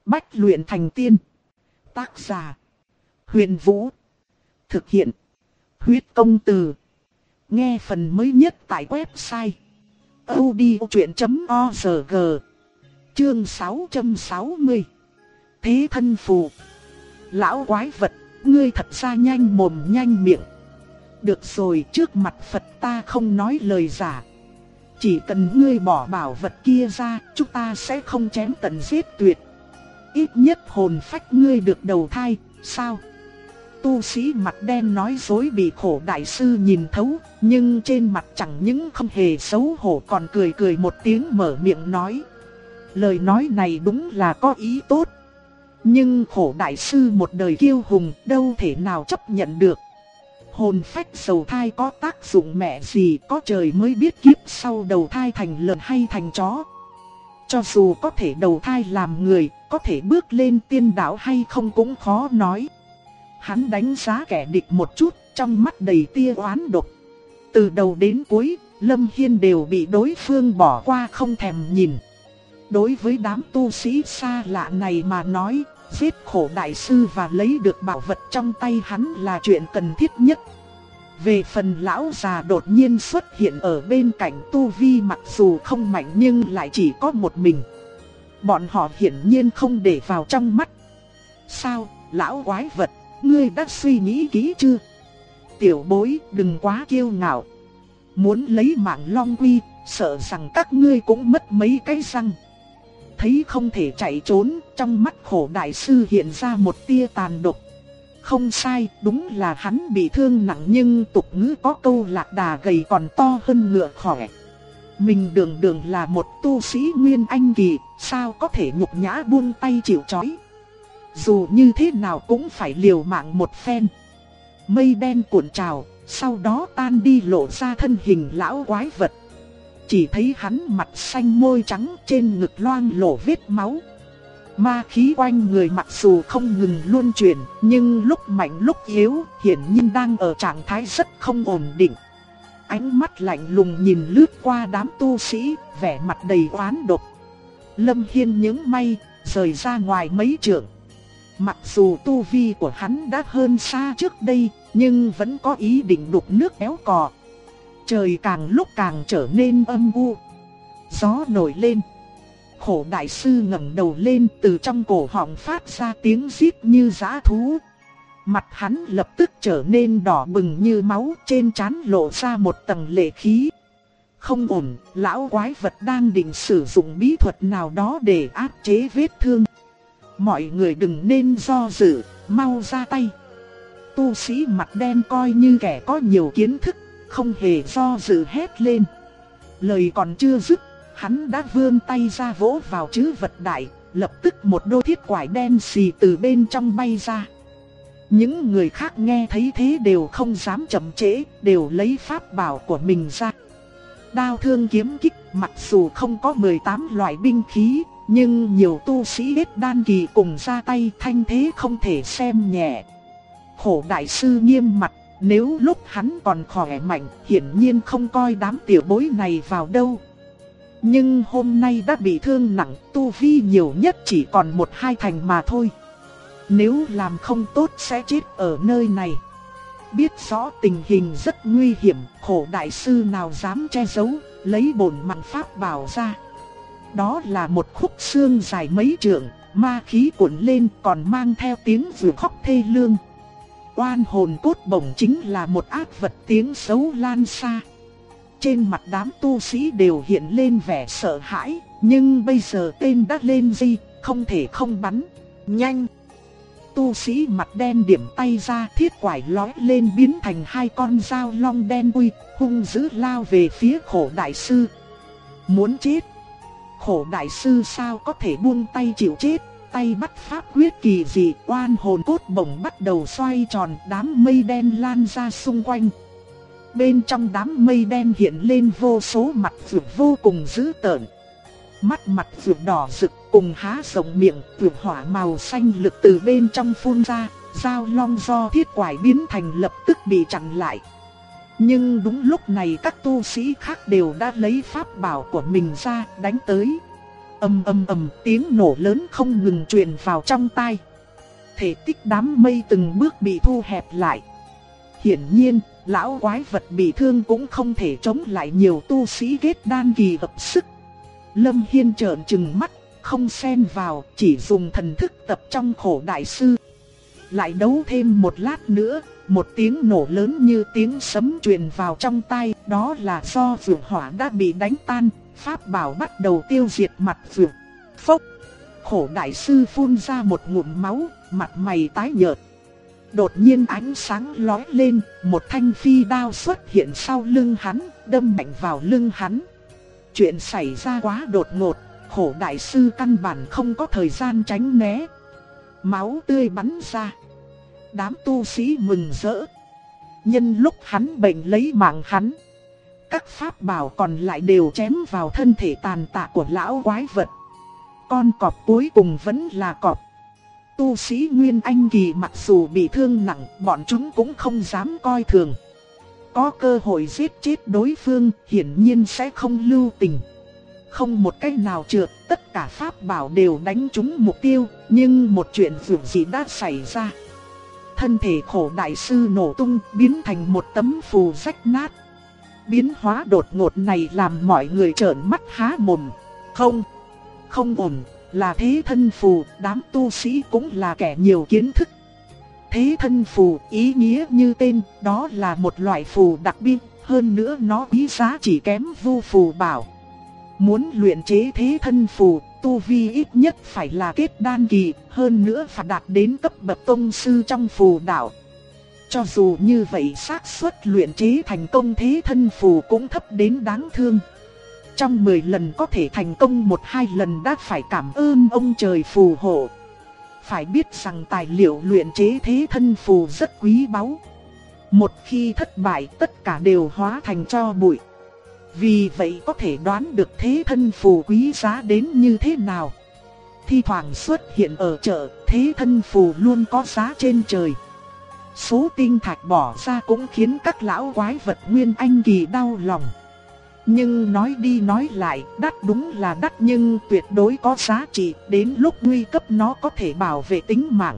Bách luyện thành tiên. Tác giả: Huyền Vũ. Thực hiện: Huyết Công Từ. Nghe phần mới nhất tại website audiochuyện.org. Chương 660. Thế thân phù. Lão quái vật, ngươi thật ra nhanh mồm nhanh miệng. Được rồi, trước mặt Phật ta không nói lời giả. Chỉ cần ngươi bỏ bảo vật kia ra, chúng ta sẽ không chém tận giết tuyệt. Ít nhất hồn phách ngươi được đầu thai, sao? Tu sĩ mặt đen nói dối bị Khổ đại sư nhìn thấu, nhưng trên mặt chẳng những không hề xấu hổ còn cười cười một tiếng mở miệng nói. Lời nói này đúng là có ý tốt. Nhưng Khổ đại sư một đời kiêu hùng đâu thể nào chấp nhận được. Hồn phách đầu thai có tác dụng mẹ gì, có trời mới biết kiếp sau đầu thai thành lợn hay thành chó. Cho dù có thể đầu thai làm người, có thể bước lên tiên đạo hay không cũng khó nói. Hắn đánh giá kẻ địch một chút, trong mắt đầy tia oán độc. Từ đầu đến cuối, Lâm Hiên đều bị đối phương bỏ qua không thèm nhìn. Đối với đám tu sĩ xa lạ này mà nói, giết Khổ đại sư và lấy được bảo vật trong tay hắn là chuyện cần thiết nhất. Về phần lão già đột nhiên xuất hiện ở bên cạnh, tu vi mặc dù không mạnh nhưng lại chỉ có một mình. Bọn họ hiển nhiên không để vào trong mắt. Sao, lão quái vật, ngươi đã suy nghĩ kỹ chưa? Tiểu bối, đừng quá kiêu ngạo. Muốn lấy mạng Long Quy, sợ rằng các ngươi cũng mất mấy cái răng. Thấy không thể chạy trốn, trong mắt Khổ đại sư hiện ra một tia tàn độc. Không sai, đúng là hắn bị thương nặng, nhưng tục ngữ có câu lạc đà gầy còn to hơn ngựa khỏe. Mình đường là một tu sĩ Nguyên Anh kỳ, sao có thể nhục nhã buông tay chịu trói. Dù như thế nào cũng phải liều mạng một phen. Mây đen cuộn trào, sau đó tan đi lộ ra thân hình lão quái vật. Chỉ thấy hắn mặt xanh môi trắng, trên ngực loang lổ vết máu. Ma khí quanh người mặc dù không ngừng luân chuyển, nhưng lúc mạnh lúc yếu, hiển nhiên đang ở trạng thái rất không ổn định. Ánh mắt lạnh lùng nhìn lướt qua đám tu sĩ, vẻ mặt đầy oán độc. Lâm Hiên nhướng mày, rời ra ngoài mấy trượng. Mặc dù tu vi của hắn đã hơn xa trước đây, nhưng vẫn có ý định đục nước béo cò. Trời càng lúc càng trở nên âm u. Gió nổi lên. Khổ đại sư ngẩng đầu lên, từ trong cổ họng phát ra tiếng rít như dã thú. Mặt hắn lập tức trở nên đỏ bừng như máu, trên trán lộ ra một tầng lệ khí. Không ổn, lão quái vật đang định sử dụng bí thuật nào đó để áp chế vết thương. Mọi người đừng nên do dự, mau ra tay. Tu sĩ mặt đen coi như kẻ có nhiều kiến thức, không hề do dự hét lên. Lời còn chưa dứt, hắn đã vươn tay ra vỗ vào trữ vật đại, lập tức một đôi thiết quải đen xì từ bên trong bay ra. Những người khác nghe thấy thế đều không dám chậm trễ, đều lấy pháp bảo của mình ra. Đao thương kiếm kích, mặc dù không có 18 loại binh khí, nhưng nhiều tu sĩ kết đan kỳ cùng ra tay, thanh thế không thể xem nhẹ. Khổ đại sư nghiêm mặt, nếu lúc hắn còn khỏe mạnh, hiển nhiên không coi đám tiểu bối này vào đâu. Nhưng hôm nay đã bị thương nặng, tu vi nhiều nhất chỉ còn 1-2 thành mà thôi. Nếu làm không tốt sẽ chết ở nơi này. Biết rõ tình hình rất nguy hiểm, Khổ đại sư nào dám che giấu, lấy bổn mạng pháp bảo ra. Đó là một khúc xương dài mấy trượng, ma khí cuộn lên còn mang theo tiếng vừa khóc thê lương. Oan hồn cốt bổng chính là một ác vật tiếng xấu lan xa. Trên mặt đám tu sĩ đều hiện lên vẻ sợ hãi, nhưng bây giờ tên đã lên dây, không thể không bắn. Nhanh! Tu sĩ mặt đen điểm tay ra, thiết quải lói lên biến thành 2 con dao long đen quy, hung dữ lao về phía Khổ đại sư. Muốn chết! Khổ đại sư sao có thể buông tay chịu chết, tay bắt pháp quyết kỳ dị, oan hồn cốt bổng bắt đầu xoay tròn, đám mây đen lan ra xung quanh. Bên trong đám mây đen hiện lên vô số mặt vượt vô cùng dữ tợn. Mắt mặt vượt đỏ rực cùng há rộng miệng, vượt hỏa màu xanh lực từ bên trong phun ra, dao long do thiết quải biến thành lập tức bị chặn lại. Nhưng đúng lúc này các tu sĩ khác đều đã lấy pháp bảo của mình ra đánh tới. Ầm ầm ầm, tiếng nổ lớn không ngừng truyền vào trong tai. Thể tích đám mây từng bước bị thu hẹp lại. Hiển nhiên, lão quái vật bị thương cũng không thể chống lại nhiều tu sĩ kết đan kỳ hợp sức. Lâm Hiên trợn trừng mắt, không xen vào, chỉ dùng thần thức tập trong Khổ đại sư. Lại đấu thêm một lát nữa, một tiếng nổ lớn như tiếng sấm truyền vào trong tai, đó là do vượng hỏa đã bị đánh tan, pháp bảo bắt đầu tiêu diệt mặt vượng. Phốc! Khổ đại sư phun ra một ngụm máu, mặt mày tái nhợt. Đột nhiên ánh sáng lóe lên, một thanh phi đao xuất hiện sau lưng hắn, đâm mạnh vào lưng hắn. Chuyện xảy ra quá đột ngột, Khổ đại sư căn bản không có thời gian tránh né. Máu tươi bắn ra. Đám tu sĩ mừng rỡ. Nhân lúc hắn bệnh lấy mạng hắn, các pháp bảo còn lại đều chém vào thân thể tàn tạ của lão quái vật. Con cọp cuối cùng vẫn là cọp. Tu sĩ Nguyên Anh kỳ mặc dù bị thương nặng, bọn chúng cũng không dám coi thường. Có cơ hội giết chết đối phương, hiển nhiên sẽ không lưu tình. Không một cách nào trượt, tất cả pháp bảo đều đánh trúng mục tiêu, nhưng một chuyện dường gì đã xảy ra. Thân thể Khổ đại sư nổ tung, biến thành một tấm phù rách nát. Biến hóa đột ngột này làm mọi người trợn mắt há mồm. Không ổn, là thế thân phù, đám tu sĩ cũng là kẻ nhiều kiến thức. Thế thân phù, ý nghĩa như tên, đó là một loại phù đặc biệt, hơn nữa nó quý giá chỉ kém vu phù bảo. Muốn luyện chế thế thân phù, tu vi ít nhất phải là kết đan kỳ, hơn nữa phải đạt đến cấp bậc tông sư trong phù đạo. Cho dù như vậy, xác suất luyện chế thành công thế thân phù cũng thấp đến đáng thương. Trong 10 lần có thể thành công 1-2 lần đã phải cảm ơn ông trời phù hộ. Phải biết rằng tài liệu luyện chế thế thân phù rất quý báu. Một khi thất bại, tất cả đều hóa thành tro bụi. Vì vậy có thể đoán được thế thân phù quý giá đến như thế nào. Thi thoảng xuất hiện ở chợ, thế thân phù luôn có giá trên trời. Số tinh thạch bỏ ra cũng khiến các lão quái vật Nguyên Anh kỳ đau lòng. Nhưng nói đi nói lại, đắt đúng là đắt nhưng tuyệt đối có giá trị, đến lúc nguy cấp nó có thể bảo vệ tính mạng.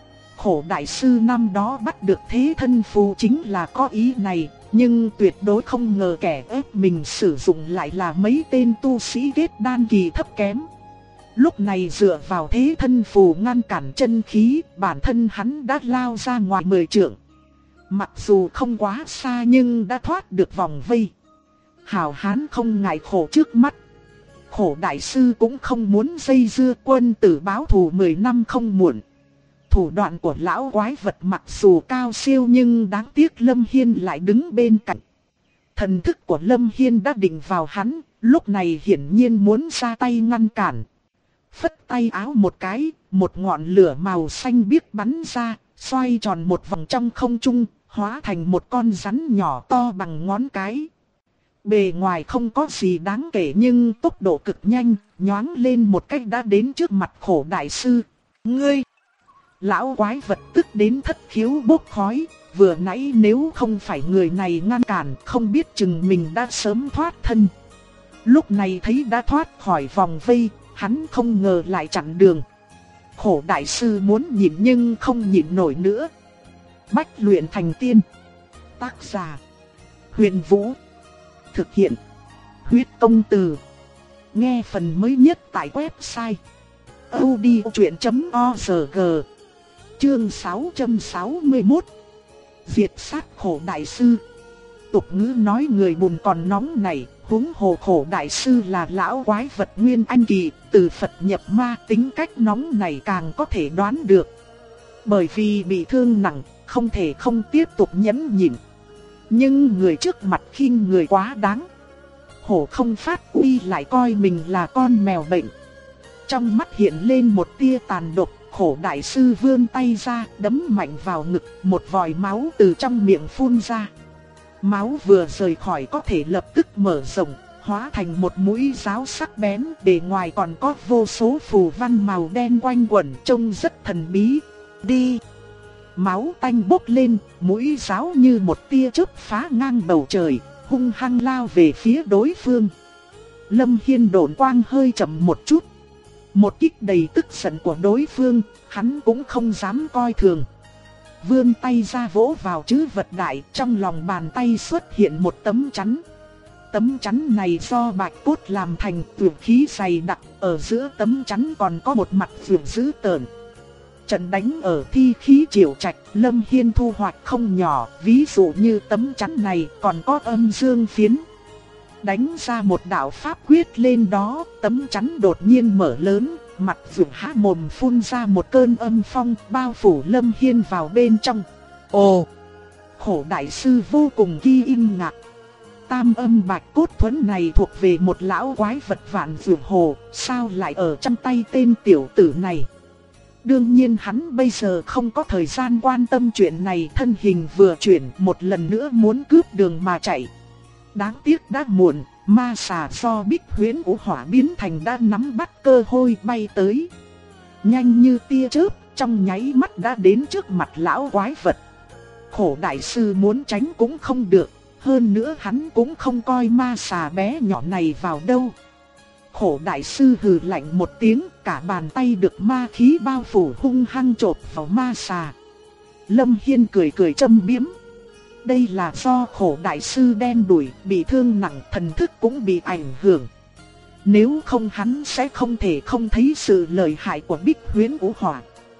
Khổ đại sư năm đó bắt được thế thân phù chính là có ý này, nhưng tuyệt đối không ngờ kẻ ép mình sử dụng lại là mấy tên tu sĩ kết đan kỳ thấp kém. Lúc này dựa vào thế thân phù ngăn cản chân khí, bản thân hắn đã lao ra ngoài 10 trượng. Mặc dù không quá xa nhưng đã thoát được vòng vây. Hảo hán không ngại khổ trước mắt. Khổ đại sư cũng không muốn dây dưa, quân tử báo thù 10 năm không muộn. Thủ đoạn của lão quái vật mặc dù cao siêu nhưng đáng tiếc Lâm Hiên lại đứng bên cạnh. Thần thức của Lâm Hiên đã định vào hắn, lúc này hiển nhiên muốn ra tay ngăn cản. Phất tay áo một cái, một ngọn lửa màu xanh biếc bắn ra, xoay tròn một vòng trong không trung, hóa thành một con rắn nhỏ to bằng ngón cái. Bề ngoài không có gì đáng kể nhưng tốc độ cực nhanh, nhoáng lên một cách đã đến trước mặt Khổ đại sư. Ngươi! Lão quái vật tức đến thất khiếu bốc khói, vừa nãy nếu không phải người này ngăn cản, không biết chừng mình đã sớm thoát thân. Lúc này thấy đã thoát khỏi vòng vây, hắn không ngờ lại chặn đường. Khổ đại sư muốn nhịn nhưng không nhịn nổi nữa. Bách luyện thành tiên. Tác giả: Huyền Vũ. Thực hiện: Huyết Công Từ. Nghe phần mới nhất tại website audiochuyen.org. Chương 661. Diệt sát Khổ đại sư. Tục ngữ nói người buồn còn nóng này, huống hồ Khổ đại sư là lão quái vật Nguyên Anh kỳ, từ Phật nhập ma, tính cách nóng này càng có thể đoán được. Bởi vì bị thương nặng, không thể không tiếp tục nhẫn nhịn. Nhưng người trước mặt khinh người quá đáng. Hổ không phát uy lại coi mình là con mèo bệnh. Trong mắt hiện lên một tia tàn độc, Khổ đại sư vươn tay ra, đấm mạnh vào ngực, một vòi máu từ trong miệng phun ra. Máu vừa rời khỏi có thể lập tức mở rộng, hóa thành một mũi giáo sắc bén, bề ngoài còn có vô số phù văn màu đen quanh quẩn, trông rất thần bí. Đi! Máu tanh bốc lên, mũi giáo như một tia chớp phá ngang bầu trời, hung hăng lao về phía đối phương. Lâm Hiên độn quang hơi chậm một chút, Một kích đầy tức giận của đối phương, hắn cũng không dám coi thường. Vươn tay ra vỗ vào trữ vật đại, trong lòng bàn tay xuất hiện một tấm chắn. Tấm chắn này do bạch cốt làm thành, tuyệt khí dày đặc, ở giữa tấm chắn còn có một mặt vượt dữ tợn. Trận đánh ở Thi Khí Triều Trạch, Lâm Hiên thu hoạch không nhỏ, ví dụ như tấm chắn này còn có âm dương phiến. Đánh ra một đạo pháp quyết lên đó, tấm chắn đột nhiên mở lớn, mặt vượt há mồm phun ra một cơn âm phong, bao phủ Lâm Hiên vào bên trong. Ồ! Khổ đại sư vô cùng kinh ngạc. Tam âm bạch cốt thuẫn này thuộc về một lão quái vật vạn vượt hồ, sao lại ở trong tay tên tiểu tử này? Đương nhiên hắn bây giờ không có thời gian quan tâm chuyện này, thân hình vừa chuyển một lần nữa muốn cướp đường mà chạy. Đáng tiếc đã muộn, ma xà do Bích Huyễn Vũ Hỏa biến thành đã nắm bắt cơ hội bay tới. Nhanh như tia chớp, trong nháy mắt đã đến trước mặt lão quái vật. Khổ đại sư muốn tránh cũng không được, hơn nữa hắn cũng không coi ma xà bé nhỏ này vào đâu. Khổ đại sư hừ lạnh một tiếng, cả bàn tay được ma khí bao phủ hung hăng chộp vào ma xà. Lâm Hiên cười cười châm biếm. Đây là do khổ đại sư đen đuổi, bị thương nặng, thần thức cũng bị ảnh hưởng. Nếu không hắn sẽ không thể không thấy sự lợi hại của Bích Huyễn Vũ Hỏa.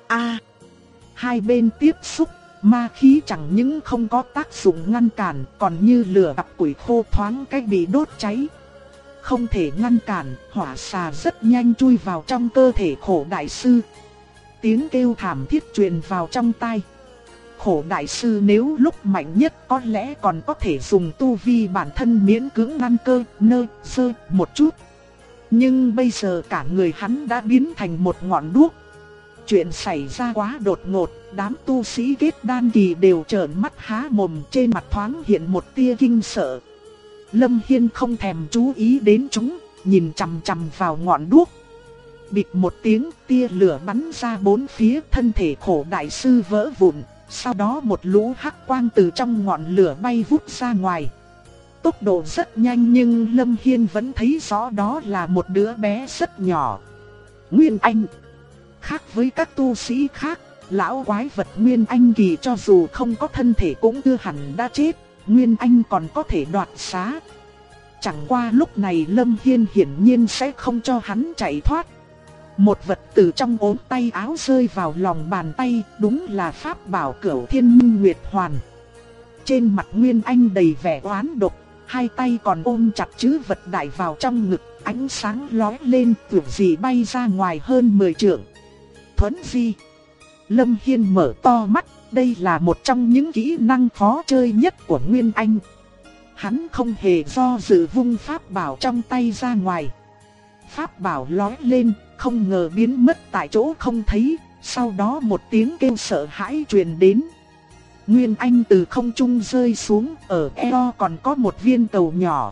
Hai bên tiếp xúc, ma khí chẳng những không có tác dụng ngăn cản, còn như lửa gặp củi khô thoáng cái bị đốt cháy. Không thể ngăn cản, hỏa xà rất nhanh chui vào trong cơ thể khổ đại sư. Tiếng kêu thảm thiết truyền vào trong tai. Khổ đại sư nếu lúc mạnh nhất có lẽ còn có thể dùng tu vi bản thân miễn cưỡng ngăn cơ, sơ một chút. Nhưng bây giờ cả người hắn đã biến thành một ngọn đuốc. Chuyện xảy ra quá đột ngột, đám tu sĩ kết đan kỳ đều trợn mắt há mồm, trên mặt thoáng hiện một tia kinh sợ. Lâm Hiên không thèm chú ý đến chúng, nhìn chằm chằm vào ngọn đuốc. Bịch một tiếng, tia lửa bắn ra bốn phía, thân thể khổ đại sư vỡ vụn. Sau đó một lũ hắc quang từ trong ngọn lửa bay vút ra ngoài. Tốc độ rất nhanh nhưng Lâm Hiên vẫn thấy rõ đó là một đứa bé rất nhỏ. Nguyên Anh. Khác với các tu sĩ khác, lão quái vật Nguyên Anh kỳ cho dù không có thân thể cũng chưa hẳn đã chết, Nguyên Anh còn có thể đoạt xá. Chẳng qua lúc này Lâm Hiên hiển nhiên sẽ không cho hắn chạy thoát. Một vật từ trong ốm tay áo rơi vào lòng bàn tay, đúng là pháp bảo Cửu Thiên Minh Nguyệt Hoàn. Trên mặt Nguyên Anh đầy vẻ oán độc, hai tay còn ôm chặt trữ vật đại vào trong ngực, ánh sáng lóe lên, tưởng gì bay ra ngoài hơn 10 trượng. Thuấn di. Lâm Hiên mở to mắt, đây là một trong những kỹ năng khó chơi nhất của Nguyên Anh. Hắn không hề do dự vung pháp bảo trong tay ra ngoài. Pháp bảo lóe lên, không ngờ biến mất tại chỗ không thấy, sau đó một tiếng kêu sợ hãi truyền đến. Nguyên Anh từ không trung rơi xuống, ở eo còn có một viên cầu nhỏ.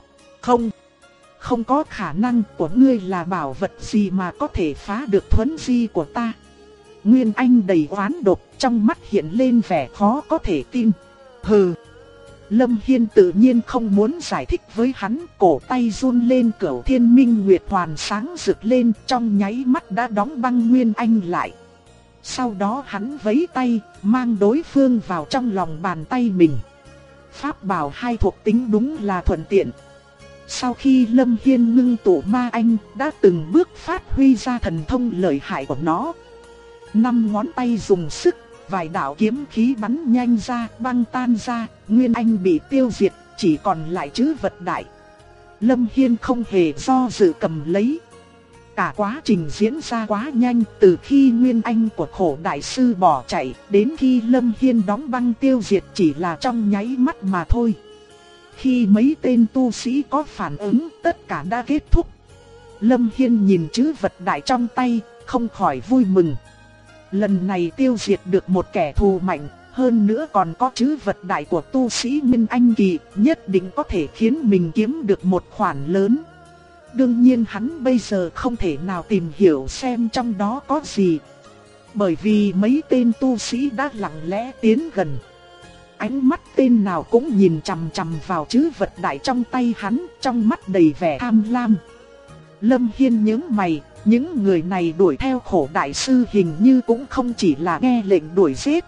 Không có khả năng, của ngươi là bảo vật gì mà có thể phá được thuấn di của ta. Nguyên Anh đầy oán độc, trong mắt hiện lên vẻ khó có thể tin. Hừ. Lâm Hiên tự nhiên không muốn giải thích với hắn, cổ tay run lên, Cửu Thiên Minh Nguyệt Hoàn sáng rực lên, trong nháy mắt đã đóng băng Nguyên Anh lại. Sau đó hắn vẫy tay, mang đối phương vào trong lòng bàn tay mình. Pháp bảo hai thuộc tính đúng là thuận tiện. Sau khi Lâm Hiên ngưng tụ ma anh, đã từng bước phát huy ra thần thông lợi hại của nó. 5 ngón tay dùng sức, vài đạo kiếm khí bắn nhanh ra, băng tan ra, Nguyên Anh bị tiêu diệt, chỉ còn lại trữ vật đại. Lâm Hiên không hề do dự cầm lấy. Cả quá trình diễn ra quá nhanh, từ khi Nguyên Anh của khổ đại sư bỏ chạy, đến khi Lâm Hiên đóng băng tiêu diệt chỉ là trong nháy mắt mà thôi. Khi mấy tên tu sĩ có phản ứng, tất cả đã kết thúc. Lâm Hiên nhìn trữ vật đại trong tay, không khỏi vui mừng. Lần này tiêu diệt được một kẻ thù mạnh, hơn nữa còn có trữ vật đại của tu sĩ Nguyên Anh kỳ, nhất định có thể khiến mình kiếm được một khoản lớn. Đương nhiên hắn bây giờ không thể nào tìm hiểu xem trong đó có gì, bởi vì mấy tên tu sĩ đã lặng lẽ tiến gần. Ánh mắt tên nào cũng nhìn chằm chằm vào trữ vật đại trong tay hắn, trong mắt đầy vẻ tham lam. Lâm Hiên nhướng mày, Những người này đuổi theo Khổ đại sư hình như cũng không chỉ là nghe lệnh đuổi giết,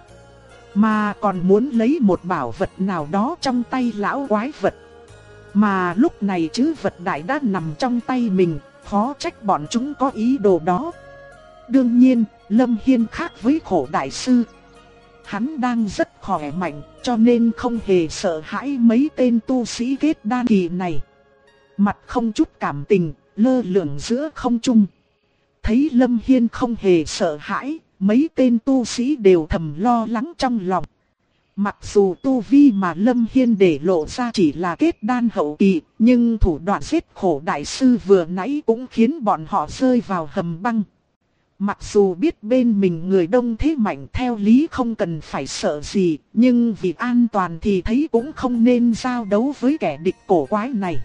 mà còn muốn lấy một bảo vật nào đó trong tay lão quái vật. Mà lúc này trữ vật đại đã nằm trong tay mình, khó trách bọn chúng có ý đồ đó. Đương nhiên, Lâm Hiên khác với Khổ đại sư. Hắn đang rất khỏe mạnh, cho nên không hề sợ hãi mấy tên tu sĩ kết đan kỳ này. Mặt không chút cảm tình, lơ lửng giữa không trung. Thấy Lâm Hiên không hề sợ hãi, mấy tên tu sĩ đều thầm lo lắng trong lòng. Mặc dù tu vi mà Lâm Hiên để lộ ra chỉ là kết đan hậu kỳ, nhưng thủ đoạn giết Khổ đại sư vừa nãy cũng khiến bọn họ rơi vào hầm băng. Mặc dù biết bên mình người đông thế mạnh theo lý không cần phải sợ gì, nhưng vì an toàn thì thấy cũng không nên giao đấu với kẻ địch cổ quái này.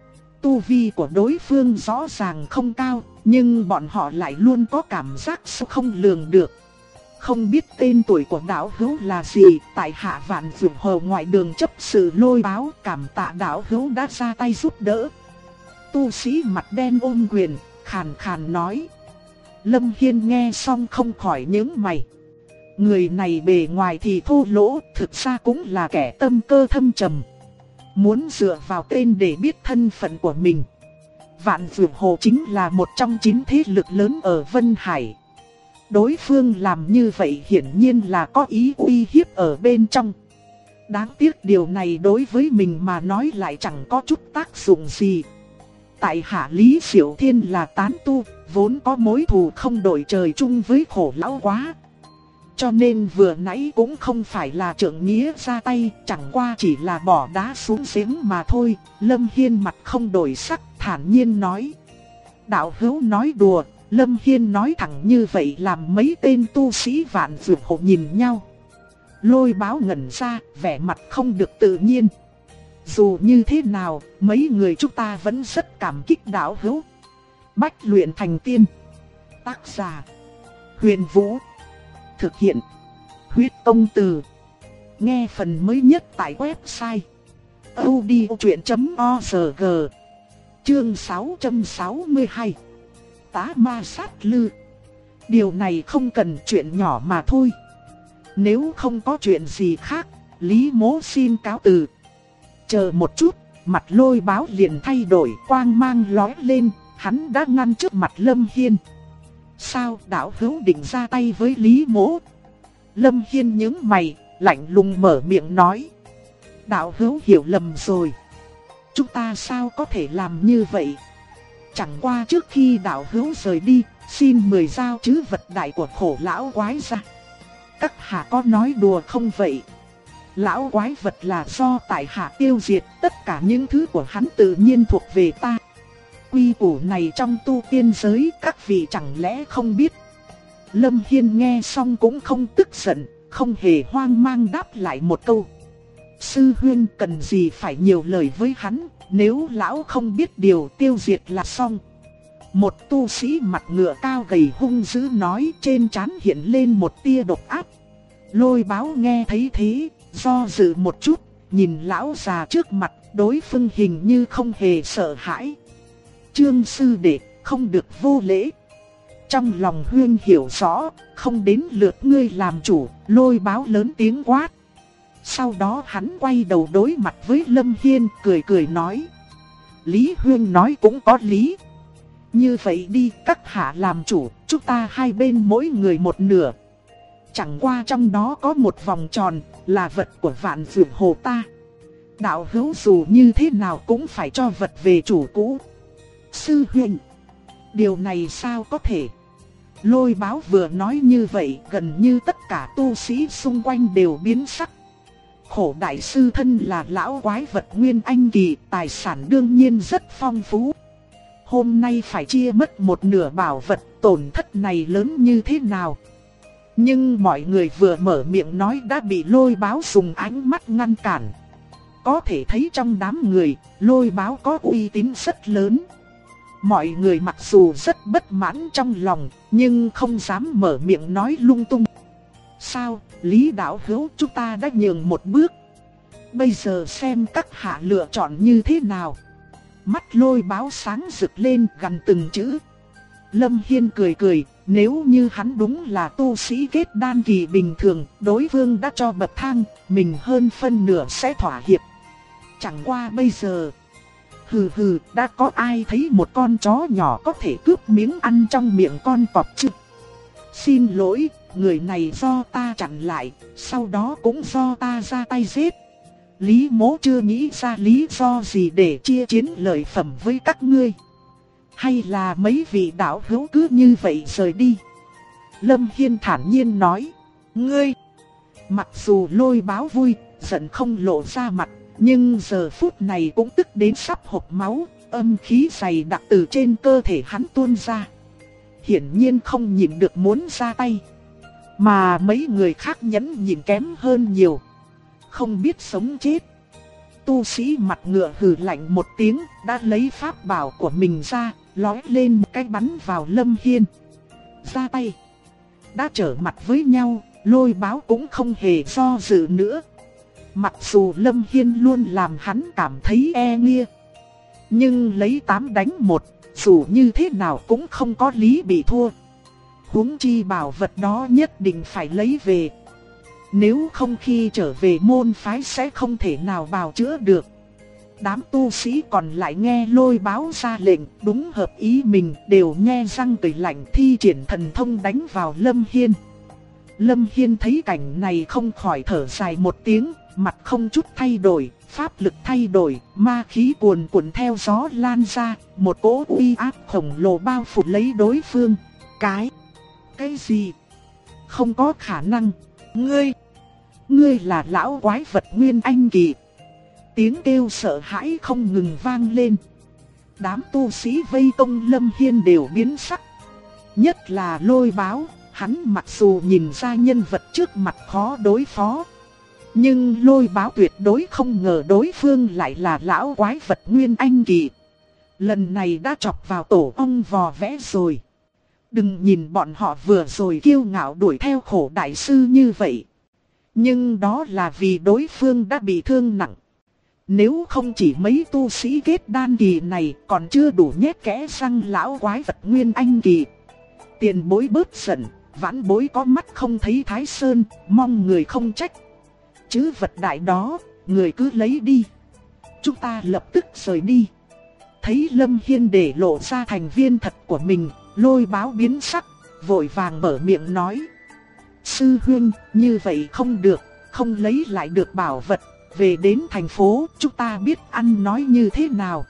Tu vi của đối phương rõ ràng không cao, nhưng bọn họ lại luôn có cảm giác không lường được. Không biết tên tuổi của đạo hữu là gì, tại hạ Vạn Dược Hồ ngoại đường chấp sự Lôi Báo, cảm tạ đạo hữu đã ra tay giúp đỡ. Tu sĩ mặt đen ôm quyền, khàn khàn nói. Lâm Hiên nghe xong không khỏi nhướng mày. Người này bề ngoài thì thô lỗ, thực ra cũng là kẻ tâm cơ thâm trầm. Muốn dựa vào tên để biết thân phận của mình. Vạn Dược Hồ chính là một trong 9 thế lực lớn ở Vân Hải. Đối phương làm như vậy hiển nhiên là có ý uy hiếp ở bên trong. Đáng tiếc điều này đối với mình mà nói lại chẳng có chút tác dụng gì. Tại hạ Lý Diệu Thiên là tán tu, vốn có mối thù không đội trời chung với Khổ lão quá. Cho nên vừa nãy cũng không phải là trượng nghĩa ra tay, chẳng qua chỉ là bỏ đá xuống giếng mà thôi. Lâm Hiên mặt không đổi sắc, thản nhiên nói. Đạo hữu nói đùa. Lâm Hiên nói thẳng như vậy làm mấy tên tu sĩ Vạn Dược Hồ nhìn nhau. Lôi Báo ngẩn ra, vẻ mặt không được tự nhiên. Dù như thế nào, mấy người chúng ta vẫn rất cảm kích đạo hữu. Bách luyện thành tiên. Tác giả: Huyền Vũ. Thực hiện: Huyết Tông Từ. Nghe phần mới nhất tại website audiochuyện.org. Chương 662. Tá ma sát lư. Điều này không cần chuyện nhỏ mà thôi. Nếu không có chuyện gì khác, Lý Mỗ xin cáo từ. Chờ một chút, mặt Lôi Báo liền thay đổi, quang mang lóe lên, hắn đã ngăn trước mặt Lâm Hiên. Sao đạo hữu định ra tay với Lý Mỗ? Lâm Hiên nhướng mày, lạnh lùng mở miệng nói. Đạo hữu hiểu lầm rồi. Chúng ta sao có thể làm như vậy? Chẳng qua trước khi đạo hữu rời đi, xin mời giao trữ vật đại của Khổ lão quái ra. Các hạ có nói đùa không vậy? Lão quái vật là do tại hạ tiêu diệt, tất cả những thứ của hắn tự nhiên thuộc về ta. Quy củ này trong tu tiên giới các vị chẳng lẽ không biết? Lâm Hiên nghe xong cũng không tức giận, không hề hoang mang đáp lại một câu. Sư huynh cần gì phải nhiều lời với hắn, nếu lão không biết điều tiêu diệt là xong. Một tu sĩ mặt ngựa cao gầy hung dữ nói, trên trán hiện lên một tia độc ác. Lôi Báo nghe thấy thế, do dự một chút, nhìn lão già trước mặt, đối phương hình như không hề sợ hãi. Trương sư đệ, không được vô lễ. Trong lòng huynh hiểu rõ, không đến lượt ngươi làm chủ. Lôi Báo lớn tiếng quát. Sau đó hắn quay đầu đối mặt với Lâm Hiên, cười cười nói. Lý huynh nói cũng có lý. Như vậy đi, các hạ làm chủ, chúng ta hai bên mỗi người một nửa. Chẳng qua trong đó có một vòng tròn, là vật của Vạn Dược Hồ ta. Đạo hữu dù như thế nào cũng phải cho vật về chủ cũ. Sư huynh, điều này sao có thể? Lôi Báo vừa nói như vậy, gần như tất cả tu sĩ xung quanh đều biến sắc. Khổ đại sư thân là lão quái vật nguyên anh kỳ, tài sản đương nhiên rất phong phú. Hôm nay phải chia mất một nửa bảo vật, tổn thất này lớn như thế nào? Nhưng mọi người vừa mở miệng nói đã bị Lôi Báo dùng ánh mắt ngăn cản. Có thể thấy trong đám người, Lôi Báo có uy tín rất lớn. Mọi người mặc dù rất bất mãn trong lòng, nhưng không dám mở miệng nói lung tung. Sao, Lý đạo hữu, chúng ta đã nhường một bước. Bây giờ xem các hạ lựa chọn như thế nào. Mắt Lôi Báo sáng rực lên, gằn từng chữ. Lâm Hiên cười cười, nếu như hắn đúng là tu sĩ kết đan kỳ bình thường, đối phương đã cho bậc thang, mình hơn phân nửa sẽ thỏa hiệp. Chẳng qua bây giờ, hừ, đã có ai thấy một con chó nhỏ có thể cướp miếng ăn trong miệng con cọp chứ? Xin lỗi, người này do ta chặn lại, sau đó cũng do ta ra tay giết. Lý Mỗ chưa nghĩ ra lý do gì để chia chiến lợi phẩm với các ngươi. Hay là mấy vị đạo hữu cứ như vậy rời đi? Lâm Hiên thản nhiên nói. Ngươi! Mặc dù Lôi Báo vui, giận không lộ ra mặt, nhưng giờ phút này cũng tức đến sắp hộc máu, âm khí dày đặc từ trên cơ thể hắn tuôn ra. Hiển nhiên không nhịn được muốn ra tay. Mà mấy người khác nhẫn nhịn kém hơn nhiều, không biết sống chết. Tu sĩ mặt ngựa hừ lạnh một tiếng, đã lấy pháp bảo của mình ra, lói lên một cái bắn vào Lâm Hiên. Ra tay. Đã trở mặt với nhau, Lôi Báo cũng không hề do dự nữa. Mặc dù Lâm Hiên luôn làm hắn cảm thấy e nghi, nhưng lấy 8 đánh 1, dù như thế nào cũng không có lý bị thua. Huống chi bảo vật đó nhất định phải lấy về. Nếu không khi trở về môn phái sẽ không thể nào bào chữa được. Đám tu sĩ còn lại nghe Lôi Báo ra lệnh, đúng hợp ý mình, đều nhe răng cười lạnh thi triển thần thông đánh vào Lâm Hiên. Lâm Hiên thấy cảnh này không khỏi thở dài một tiếng, mặt không chút thay đổi, pháp lực thay đổi, ma khí cuồn cuộn theo gió lan ra, một cỗ uy áp khổng lồ bao phủ lấy đối phương. Cái gì? Không có khả năng. Ngươi là lão quái vật Nguyên Anh kỳ. Tiếng kêu sợ hãi không ngừng vang lên. Đám tu sĩ vây công Lâm Hiên đều biến sắc. Nhất là Lôi Báo, hắn mặc dù nhìn ra nhân vật trước mặt khó đối phó, nhưng Lôi Báo tuyệt đối không ngờ đối phương lại là lão quái vật Nguyên Anh kỳ. Lần này đã chọc vào tổ ong vò vẽ rồi. Đừng nhìn bọn họ vừa rồi kiêu ngạo đuổi theo khổ đại sư như vậy, nhưng đó là vì đối phương đã bị thương nặng. Nếu không chỉ mấy tu sĩ kết đan kỳ này còn chưa đủ nhét kẽ răng lão quái vật Nguyên Anh kỳ. Tiền bối bớt giận, vãn bối có mắt không thấy Thái Sơn, mong người không trách. Chứ vật đại đó, người cứ lấy đi. Chúng ta lập tức rời đi. Thấy Lâm Hiên để lộ ra thành viên thật của mình, Lôi Báo biến sắc, vội vàng mở miệng nói. Sư huynh, như vậy không được, không lấy lại được bảo vật. Về đến thành phố, chúng ta biết ăn nói như thế nào.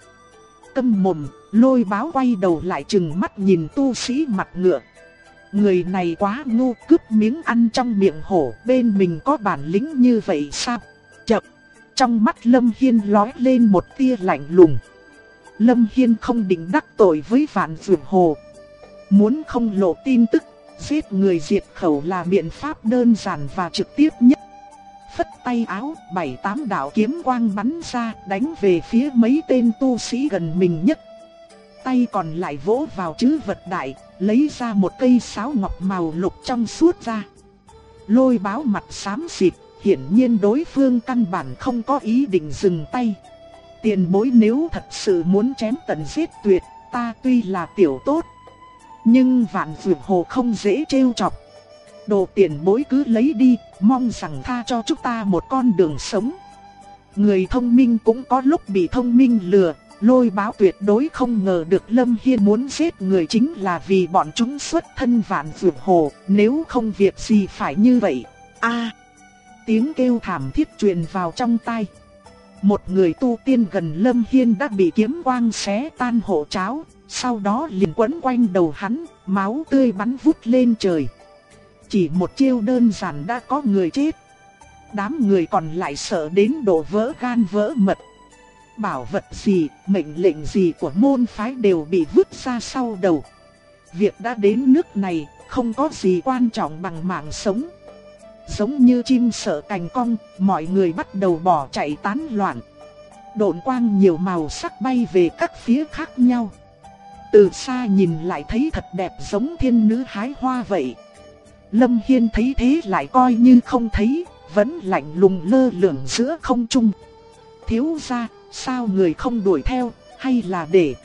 Câm mồm, Lôi Báo quay đầu lại trừng mắt nhìn tu sĩ mặt ngựa. Người này quá ngu, cướp miếng ăn trong miệng hổ, bên mình có bản lĩnh như vậy sao? Chậm! Trong mắt Lâm Hiên lóe lên một tia lạnh lùng. Lâm Hiên không định đắc tội với Vạn Dược Hồ. Muốn không lộ tin tức, giết người diệt khẩu là biện pháp đơn giản và trực tiếp nhất. Phất tay áo, 7-8 đạo kiếm quang bắn ra, đánh về phía mấy tên tu sĩ gần mình nhất. Tay còn lại vỗ vào trữ vật đại, lấy ra một cây sáo ngọc màu lục trong suốt ra. Lôi Báo mặt xám xịt, hiển nhiên đối phương căn bản không có ý định dừng tay. Tiền bối nếu thật sự muốn chém tận giết tuyệt, ta tuy là tiểu tốt, nhưng Vạn Dược Hồ không dễ trêu chọc. Đồ tiền bối cứ lấy đi, mong rằng tha cho chúng ta một con đường sống. Người thông minh cũng có lúc bị thông minh lừa. Lôi Báo tuyệt đối không ngờ được Lâm Hiên muốn giết người chính là vì bọn chúng xuất thân Vạn Dược Hồ, nếu không việc gì phải như vậy. Tiếng kêu thảm thiết truyền vào trong tai. Một người tu tiên gần Lâm Hiên đã bị kiếm quang xé tan hộ tráo, sau đó liền quấn quanh đầu hắn, máu tươi bắn vút lên trời. Chỉ một chiêu đơn giản đã có người chết. Đám người còn lại sợ đến độ vỡ gan vỡ mật. Bảo vật gì, mệnh lệnh gì của môn phái đều bị vứt ra sau đầu. Việc đã đến nước này, không có gì quan trọng bằng mạng sống. Giống như chim sợ cành cong, mọi người bắt đầu bỏ chạy tán loạn. Độn quang nhiều màu sắc bay về các phía khác nhau. Từ xa nhìn lại thấy thật đẹp, giống thiên nữ hái hoa vậy. Lâm Hiên thấy thế lại coi như không thấy, vẫn lạnh lùng lơ lửng giữa không trung. Thiếu gia, sao người không đuổi theo, hay là để ta,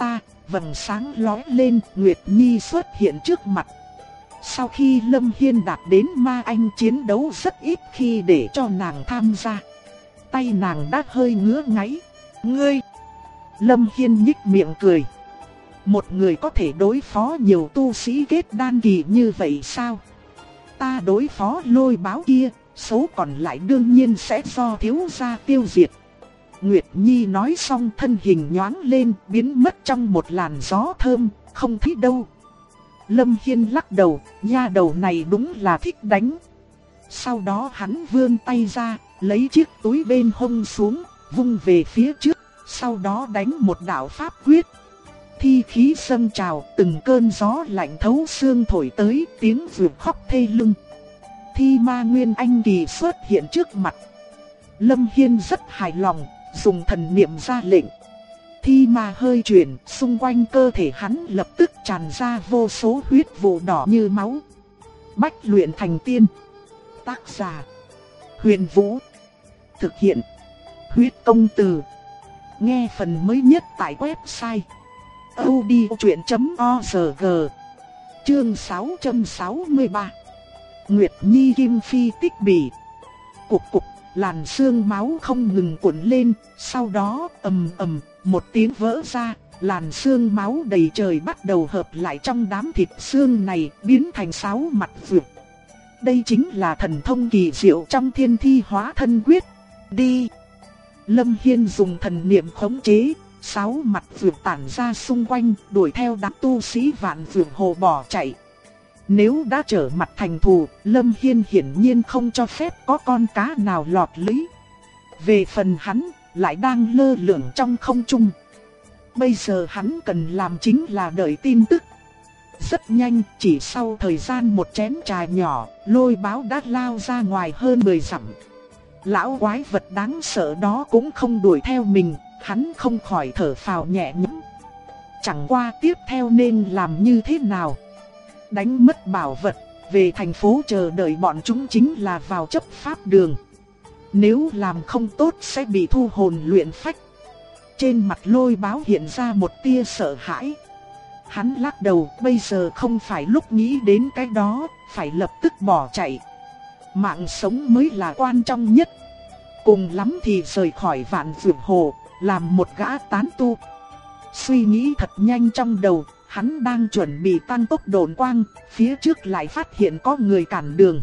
vầng sáng lóe lên, Nguyệt Nhi xuất hiện trước mặt. Sau khi Lâm Hiên đạt đến ma anh chiến đấu rất ít khi để cho nàng tham gia. Tay nàng đã hơi ngứa ngáy. Ngươi! Lâm Hiên nhích miệng cười. Một người có thể đối phó nhiều tu sĩ kết đan kỳ như vậy sao? Ta đối phó Lôi Báo kia, số còn lại đương nhiên sẽ do thiếu gia tiêu diệt. Nguyệt Nhi nói xong thân hình nhoáng lên, biến mất trong một làn gió thơm, không thấy đâu. Lâm Hiên lắc đầu, nha đầu này đúng là thích đánh. Sau đó hắn vươn tay ra, lấy chiếc túi bên hông xuống, vung về phía trước, sau đó đánh một đạo pháp quyết. Thi khí dâng trào, từng cơn gió lạnh thấu xương thổi tới, tiếng vượt khóc thê lưng. Thi ma nguyên anh kỳ xuất hiện trước mặt. Lâm Hiên rất hài lòng, dùng thần niệm ra lệnh. Thi ma hơi chuyển, xung quanh cơ thể hắn lập tức tràn ra vô số huyết vụ đỏ như máu. Bách luyện thành tiên. Tác giả: Huyền Vũ. Thực hiện: Huyết Công Từ. Nghe phần mới nhất tại website audiochuyện.org. Chương 663. Nguyệt Nhi Kim Phi tích bỉ. Cục cục, làn xương máu không ngừng cuộn lên, sau đó ầm ầm, một tiếng vỡ ra, làn xương máu đầy trời bắt đầu hợp lại trong đám thịt xương này, biến thành 6 mặt vượt. Đây chính là thần thông kỳ diệu trong Thiên Thi Hóa Thân Quyết. Đi! Lâm Hiên dùng thần niệm khống chế, 6 mặt vượt tản ra xung quanh, đuổi theo đám tu sĩ Vạn Vượt Hồ bỏ chạy. Nếu đã trở mặt thành thù, Lâm Hiên hiển nhiên không cho phép có con cá nào lọt lưới. Về phần hắn, lại đang lơ lửng trong không trung. Bây giờ hắn cần làm chính là đợi tin tức. Rất nhanh, chỉ sau thời gian một chén trà nhỏ, Lôi Báo đã lao ra ngoài hơn 10 dặm. Lão quái vật đáng sợ đó cũng không đuổi theo mình, hắn không khỏi thở phào nhẹ nhõm. Chẳng qua tiếp theo nên làm như thế nào? Đánh mất bảo vật, về thành phố chờ đợi bọn chúng chính là vào chấp pháp đường. Nếu làm không tốt sẽ bị thu hồn luyện phách. Trên mặt Lôi Báo hiện ra một tia sợ hãi. Hắn lắc đầu, bây giờ không phải lúc nghĩ đến cái đó, phải lập tức bỏ chạy. Mạng sống mới là quan trọng nhất. Cùng lắm thì rời khỏi Vạn Vượt Hồ, làm một gã tán tu. Suy nghĩ thật nhanh trong đầu, hắn đang chuẩn bị tăng tốc độn quang, phía trước lại phát hiện có người cản đường.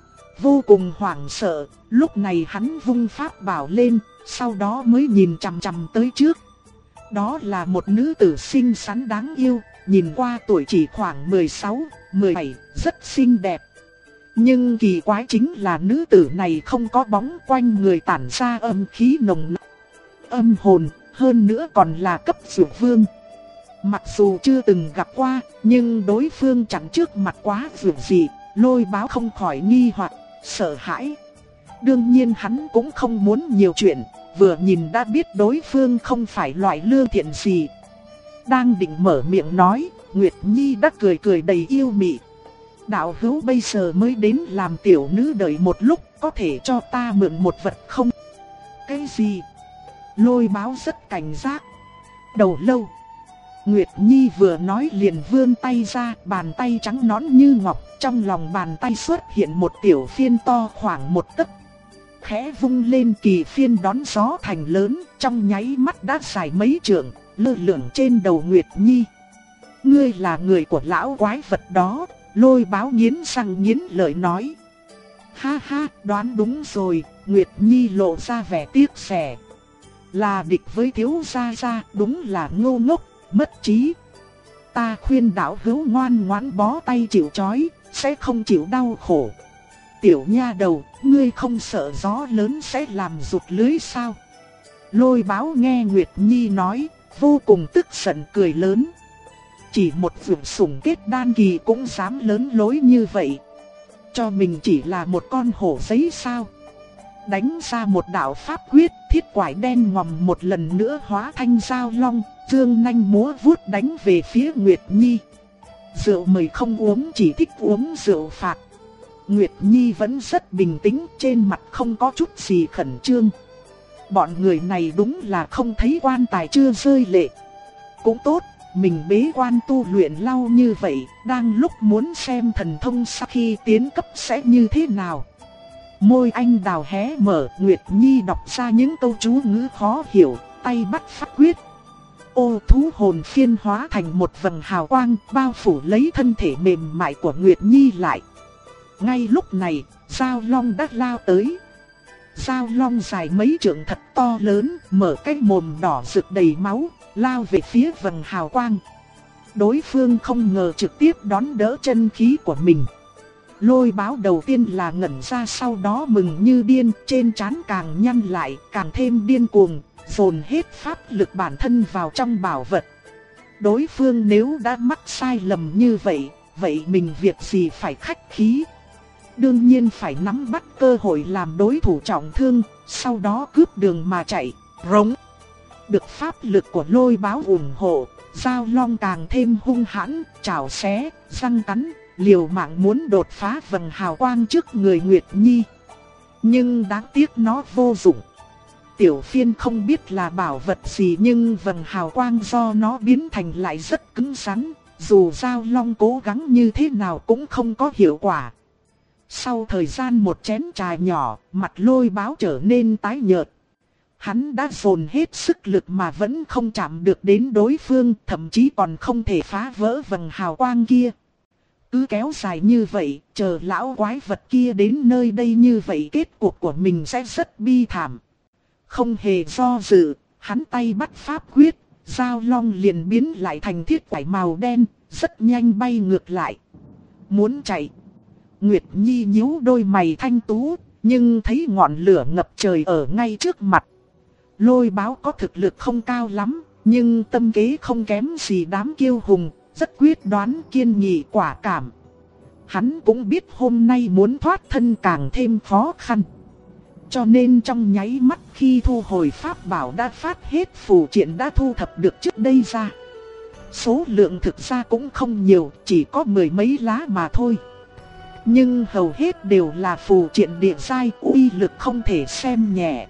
Vô cùng hoảng sợ, lúc này hắn vung pháp bảo lên, sau đó mới nhìn chằm chằm tới trước. Đó là một nữ tử xinh xắn đáng yêu, nhìn qua tuổi chỉ khoảng 16, 17, rất xinh đẹp. Nhưng kỳ quái chính là nữ tử này không có bóng, quanh người tản ra âm khí nồng nặc, âm hồn, hơn nữa còn là cấp dược vương. Mặc dù chưa từng gặp qua, nhưng đối phương chắn trước mặt quá dược gì, Lôi Báo không khỏi nghi hoặc, sợ hãi. Đương nhiên hắn cũng không muốn nhiều chuyện, vừa nhìn đã biết đối phương không phải loại lương thiện gì. Đang định mở miệng nói, Nguyệt Nhi đã cười cười đầy yêu mị. Đạo hữu bây giờ mới đến làm tiểu nữ đợi một lúc, có thể cho ta mượn một vật không? Cái gì? Lôi Báo rất cảnh giác. Đầu lâu. Nguyệt Nhi vừa nói liền vươn tay ra, bàn tay trắng nõn như ngọc, trong lòng bàn tay xuất hiện một tiểu phiên to khoảng 1 tấc. Khẽ vung lên, kỳ phiên đón gió thành lớn, trong nháy mắt đã dài mấy trượng, lơ lửng trên đầu Nguyệt Nhi. Ngươi là người của lão quái vật đó, Lôi Báo nghiến răng nghiến lợi nói. Ha ha, đoán đúng rồi, Nguyệt Nhi lộ ra vẻ tiếc rẻ. Là địch với thiếu gia, đúng là ngu ngốc, mất trí. Ta khuyên đạo hữu ngoan ngoãn bó tay chịu trói, sẽ không chịu đau khổ. Tiểu nha đầu, ngươi không sợ gió lớn sẽ làm rụt lưới sao? Lôi Báo nghe Nguyệt Nhi nói, vô cùng tức giận cười lớn. Chỉ một vượt sủng kết đan kỳ cũng dám lớn lối như vậy. Cho mình chỉ là một con hổ giấy sao? Đánh ra một đạo pháp quyết, thiết quải đen ngòm một lần nữa hóa thành dao long, dương nanh múa vuốt đánh về phía Nguyệt Nhi. Rượu mời không uống, chỉ thích uống rượu phạt. Nguyệt Nhi vẫn rất bình tĩnh, trên mặt không có chút gì khẩn trương. Bọn người này đúng là không thấy quan tài chưa rơi lệ. Cũng tốt, mình bế quan tu luyện lâu như vậy, đang lúc muốn xem thần thông sau khi tiến cấp sẽ như thế nào. Môi anh đào hé mở, Nguyệt Nhi đọc ra những câu chú ngữ khó hiểu, tay bắt pháp quyết. Ô thú hồn phiên hóa thành một vầng hào quang, bao phủ lấy thân thể mềm mại của Nguyệt Nhi lại. Ngay lúc này, Giao Long đã lao tới. Giao Long dài mấy trượng thật to lớn, mở cái mồm đỏ rực đầy máu, lao về phía vầng hào quang. Đối phương không ngờ trực tiếp đón đỡ chân khí của mình. Lôi Báo đầu tiên là ngẩn ra, sau đó mừng như điên, trên trán càng nhăn lại, càng thêm điên cuồng, dồn hết pháp lực bản thân vào trong bảo vật. Đối phương nếu đã mắc sai lầm như vậy, vậy mình việc gì phải khách khí. Đương nhiên phải nắm bắt cơ hội làm đối thủ trọng thương, sau đó cướp đường mà chạy. Rống. Được pháp lực của Lôi Báo ủng hộ, Giao Long càng thêm hung hãn, trảo xé, răng cắn, liều mạng muốn đột phá vầng hào quang trước người Nguyệt Nhi. Nhưng đáng tiếc nó vô dụng. Tiểu Phiên không biết là bảo vật gì, nhưng vầng hào quang do nó biến thành lại rất cứng rắn, dù Giao Long cố gắng như thế nào cũng không có hiệu quả. Sau thời gian một chén trà nhỏ, mặt Lôi Báo trở nên tái nhợt. Hắn đã dồn hết sức lực mà vẫn không chạm được đến đối phương, thậm chí còn không thể phá vỡ vầng hào quang kia. Cứ kéo dài như vậy, chờ lão quái vật kia đến nơi đây như vậy, kết cục của mình sẽ rất bi thảm. Không hề do dự, hắn tay bắt pháp quyết, Giao Long liền biến lại thành thiết quải màu đen, rất nhanh bay ngược lại. Muốn chạy. Nguyệt Nhi nhíu đôi mày thanh tú, nhưng thấy ngọn lửa ngập trời ở ngay trước mặt. Lôi Báo có thực lực không cao lắm, nhưng tâm kế không kém gì đám kiêu hùng, rất quyết đoán, kiên nghị, quả cảm. Hắn cũng biết hôm nay muốn thoát thân càng thêm khó khăn. Cho nên trong nháy mắt khi thu hồi pháp bảo đã phát hết phù triện đã thu thập được trước đây ra. Số lượng thực ra cũng không nhiều, chỉ có mười mấy lá mà thôi. Nhưng hầu hết đều là phù triện địa giai, uy lực không thể xem nhẹ.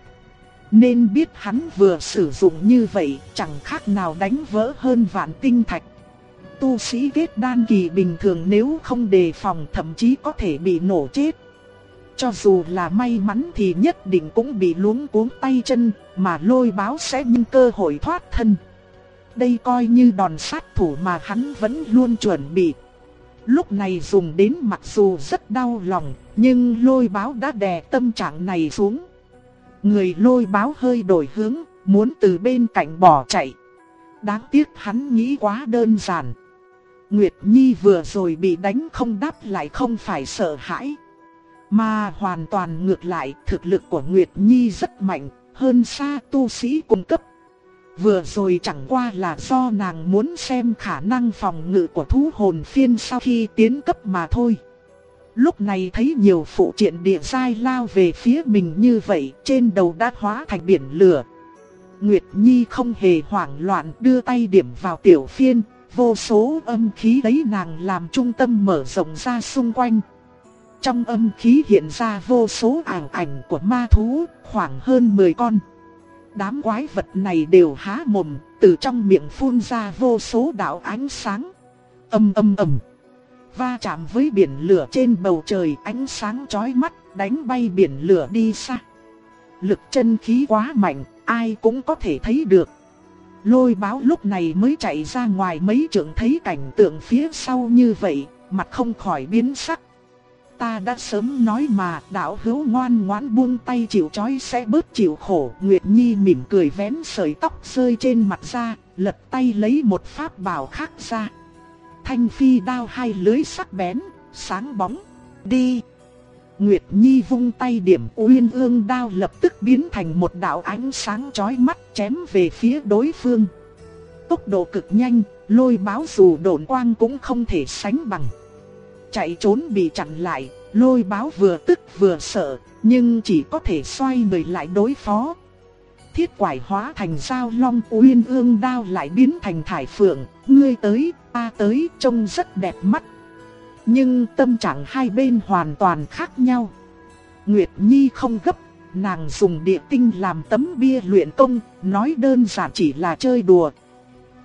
Nên biết hắn vừa sử dụng như vậy chẳng khác nào đánh vỡ hơn vạn tinh thạch. Tu sĩ kết đan kỳ bình thường nếu không đề phòng thậm chí có thể bị nổ chết. Cho dù là may mắn thì nhất định cũng bị luống cuống tay chân, mà Lôi Báo sẽ nhân cơ hội thoát thân. Đây coi như đòn sát thủ mà hắn vẫn luôn chuẩn bị. Lúc này dùng đến mặc dù rất đau lòng, nhưng Lôi Báo đã đè tâm trạng này xuống. Người Lôi Báo hơi đổi hướng, muốn từ bên cạnh bỏ chạy. Đáng tiếc hắn nghĩ quá đơn giản. Nguyệt Nhi vừa rồi bị đánh không đáp lại không phải sợ hãi, mà hoàn toàn ngược lại, thực lực của Nguyệt Nhi rất mạnh, hơn xa tu sĩ cung cấp. Vừa rồi chẳng qua là do nàng muốn xem khả năng phòng ngự của thú hồn phiên sau khi tiến cấp mà thôi. Lúc này thấy nhiều phụ triện địa giai lao về phía mình như vậy, trên đầu đã hóa thành biển lửa. Nguyệt Nhi không hề hoảng loạn, đưa tay điểm vào Tiểu Phiên, vô số âm khí lấy nàng làm trung tâm mở rộng ra xung quanh. Trong âm khí hiện ra vô số ảo ảnh của ma thú, khoảng hơn 10 con. Đám quái vật này đều há mồm, từ trong miệng phun ra vô số đạo ánh sáng. Ầm ầm ầm. Va chạm với biển lửa trên bầu trời, ánh sáng chói mắt, đánh bay biển lửa đi xa. Lực chân khí quá mạnh, ai cũng có thể thấy được. Lôi Báo lúc này mới chạy ra ngoài mấy trượng, thấy cảnh tượng phía sau như vậy, mặt không khỏi biến sắc. Ta đã sớm nói mà, đạo hữu ngoan ngoãn buông tay chịu trói sẽ bớt chịu khổ. Nguyệt Nhi mỉm cười vén sợi tóc rơi trên mặt ra, lật tay lấy một pháp bảo khác ra. Thanh phi đao hai lưới sắc bén, sáng bóng. Đi! Nguyệt Nhi vung tay điểm, Uyên Ương đao lập tức biến thành một đạo ánh sáng chói mắt chém về phía đối phương. Tốc độ cực nhanh, Lôi Báo dù độn quang cũng không thể sánh bằng. Chạy trốn bị chặn lại, Lôi Báo vừa tức vừa sợ, nhưng chỉ có thể xoay người lại đối phó. Thiết quải hóa thành Giao Long, Uyên Ương đao lại biến thành Thải Phượng, ngươi tới, ta tới, trông rất đẹp mắt. Nhưng tâm trạng hai bên hoàn toàn khác nhau. Nguyệt Nhi không gấp, nàng dùng địa tinh làm tấm bia luyện công, nói đơn giản chỉ là chơi đùa.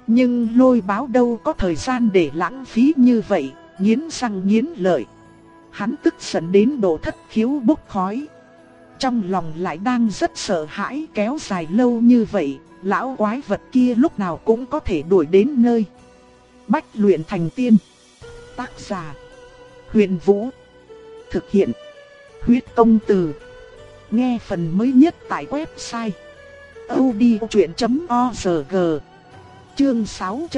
Nhưng Lôi Báo đâu có thời gian để lãng phí như vậy, nghiến răng nghiến lợi. Hắn tức giận đến độ thất khiếu bốc khói. Trong lòng lại đang rất sợ hãi, kéo dài lâu như vậy, lão quái vật kia lúc nào cũng có thể đuổi đến nơi. Bách luyện thành tiên. Tác giả: Huyền Vũ. Thực hiện: Huyết Công Từ. Nghe phần mới nhất tại website audiochuyện.org. Chương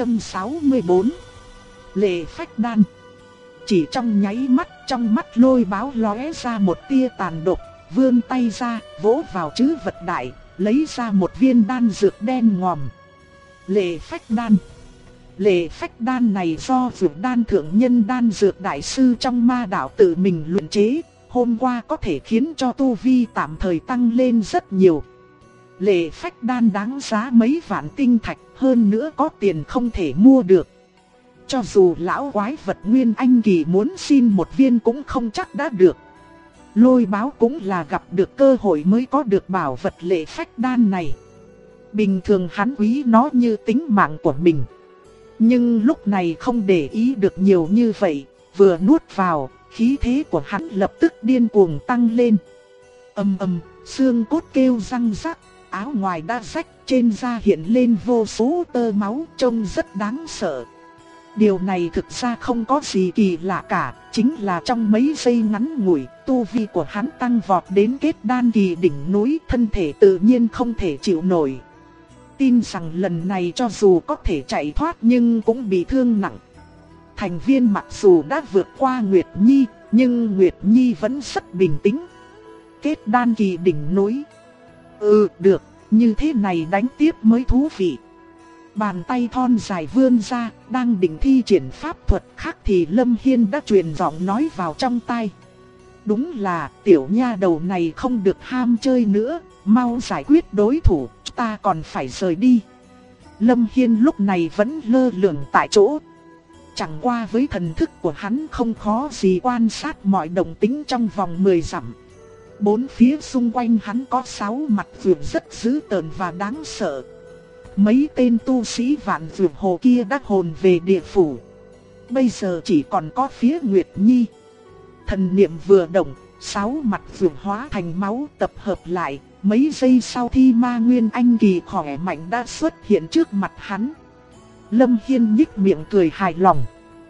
664. Lệ phách đan. Chỉ trong nháy mắt, trong mắt Lôi Báo lóe ra một tia tàn độc, vươn tay ra, vỗ vào trữ vật đại, lấy ra một viên đan dược đen ngòm. Lệ phách đan. Lệ phách đan này do Dược Đan thượng nhân đan dược đại sư trong ma đạo tự mình luyện chế, hôm qua có thể khiến cho tu vi tạm thời tăng lên rất nhiều. Lệ phách đan đáng giá mấy vạn tinh thạch, hơn nữa có tiền không thể mua được. Cho dù lão quái vật Nguyên Anh kỳ muốn xin một viên cũng không chắc đã được. Lôi Báo cũng là gặp được cơ hội mới có được bảo vật lệ phách đan này. Bình thường hắn quý nó như tính mạng của mình. Nhưng lúc này không để ý được nhiều như vậy, vừa nuốt vào, khí thế của hắn lập tức điên cuồng tăng lên. Ầm ầm, xương cốt kêu răng rắc, áo ngoài đã rách, trên da hiện lên vô số tơ máu, trông rất đáng sợ. Điều này thực ra không có gì kỳ lạ cả, chính là trong mấy giây ngắn ngủi, tu vi của hắn tăng vọt đến kết đan kỳ đỉnh núi, thân thể tự nhiên không thể chịu nổi. Tin rằng lần này cho dù có thể chạy thoát nhưng cũng bị thương nặng. Thành Viên mặc dù đã vượt qua Nguyệt Nhi, nhưng Nguyệt Nhi vẫn rất bình tĩnh. Kết đan kỳ đỉnh núi. Được, như thế này đánh tiếp mới thú vị. Bàn tay thon dài vươn ra, đang định thi triển pháp thuật khác thì Lâm Hiên đã truyền giọng nói vào trong tai. Đúng là tiểu nha đầu này không được ham chơi nữa, mau giải quyết đối thủ, ta còn phải rời đi. Lâm Hiên lúc này vẫn lơ lửng tại chỗ. Chẳng qua với thần thức của hắn không khó gì quan sát mọi động tĩnh trong vòng 10 dặm. Bốn phía xung quanh hắn có 6 mặt vượt rất dữ tợn và đáng sợ. Mấy tên tu sĩ Vạn Dược Hồ kia đã hồn về địa phủ. Bây giờ chỉ còn có phía Nguyệt Nhi. Thần niệm vừa động, 6 mặt vượt hóa thành máu tập hợp lại. Mấy giây sau Thi Ma Nguyên Anh kỳ khỏe mạnh đã xuất hiện trước mặt hắn. Lâm Hiên nhếch miệng cười hài lòng.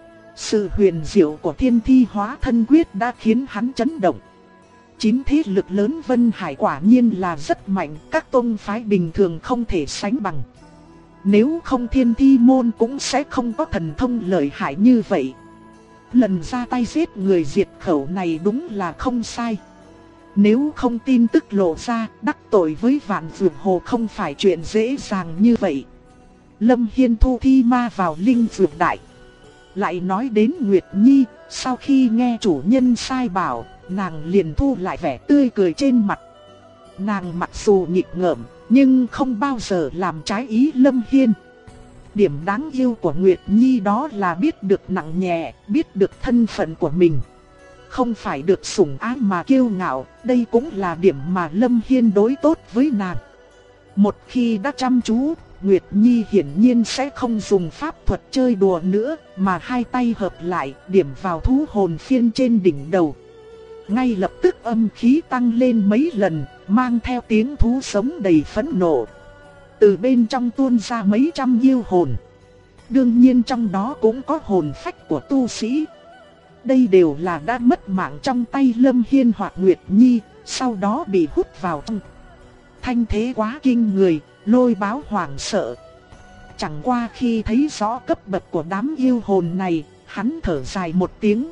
Sự huyền diệu của Thiên Thi Hóa Thân Quyết đã khiến hắn chấn động. 9 thế lực lớn Vân Hải quả nhiên là rất mạnh, các tông phái bình thường không thể sánh bằng. Nếu không Thiên Thi Môn cũng sẽ không có thần thông lợi hại như vậy. Lần ra tay giết người diệt khẩu này đúng là không sai. Nếu không tin tức lộ ra, đắc tội với Vạn Dược Hồ không phải chuyện dễ dàng như vậy. Lâm Hiên thu thi ma vào linh dược đại. Lại nói đến Nguyệt Nhi, sau khi nghe chủ nhân sai bảo, nàng liền thu lại vẻ tươi cười trên mặt. Nàng mặc dù nghịch ngợm, nhưng không bao giờ làm trái ý Lâm Hiên. Điểm đáng yêu của Nguyệt Nhi đó là biết được nặng nhẹ, biết được thân phận của mình. Không phải được sủng ái mà kiêu ngạo, đây cũng là điểm mà Lâm Hiên đối tốt với nàng. Một khi đã chăm chú, Nguyệt Nhi hiển nhiên sẽ không dùng pháp thuật chơi đùa nữa, mà hai tay hợp lại, điểm vào thú hồn phiên trên đỉnh đầu. Ngay lập tức âm khí tăng lên mấy lần, mang theo tiếng thú sống đầy phẫn nộ. Từ bên trong tuôn ra mấy trăm yêu hồn. Đương nhiên trong đó cũng có hồn phách của tu sĩ. Đây đều là đã mất mạng trong tay Lâm Hiên hoặc Nguyệt Nhi, sau đó bị hút vào trong. Thanh thế quá kinh người, Lôi Báo hoảng sợ. Chẳng qua khi thấy rõ cấp bậc của đám yêu hồn này, hắn thở dài một tiếng.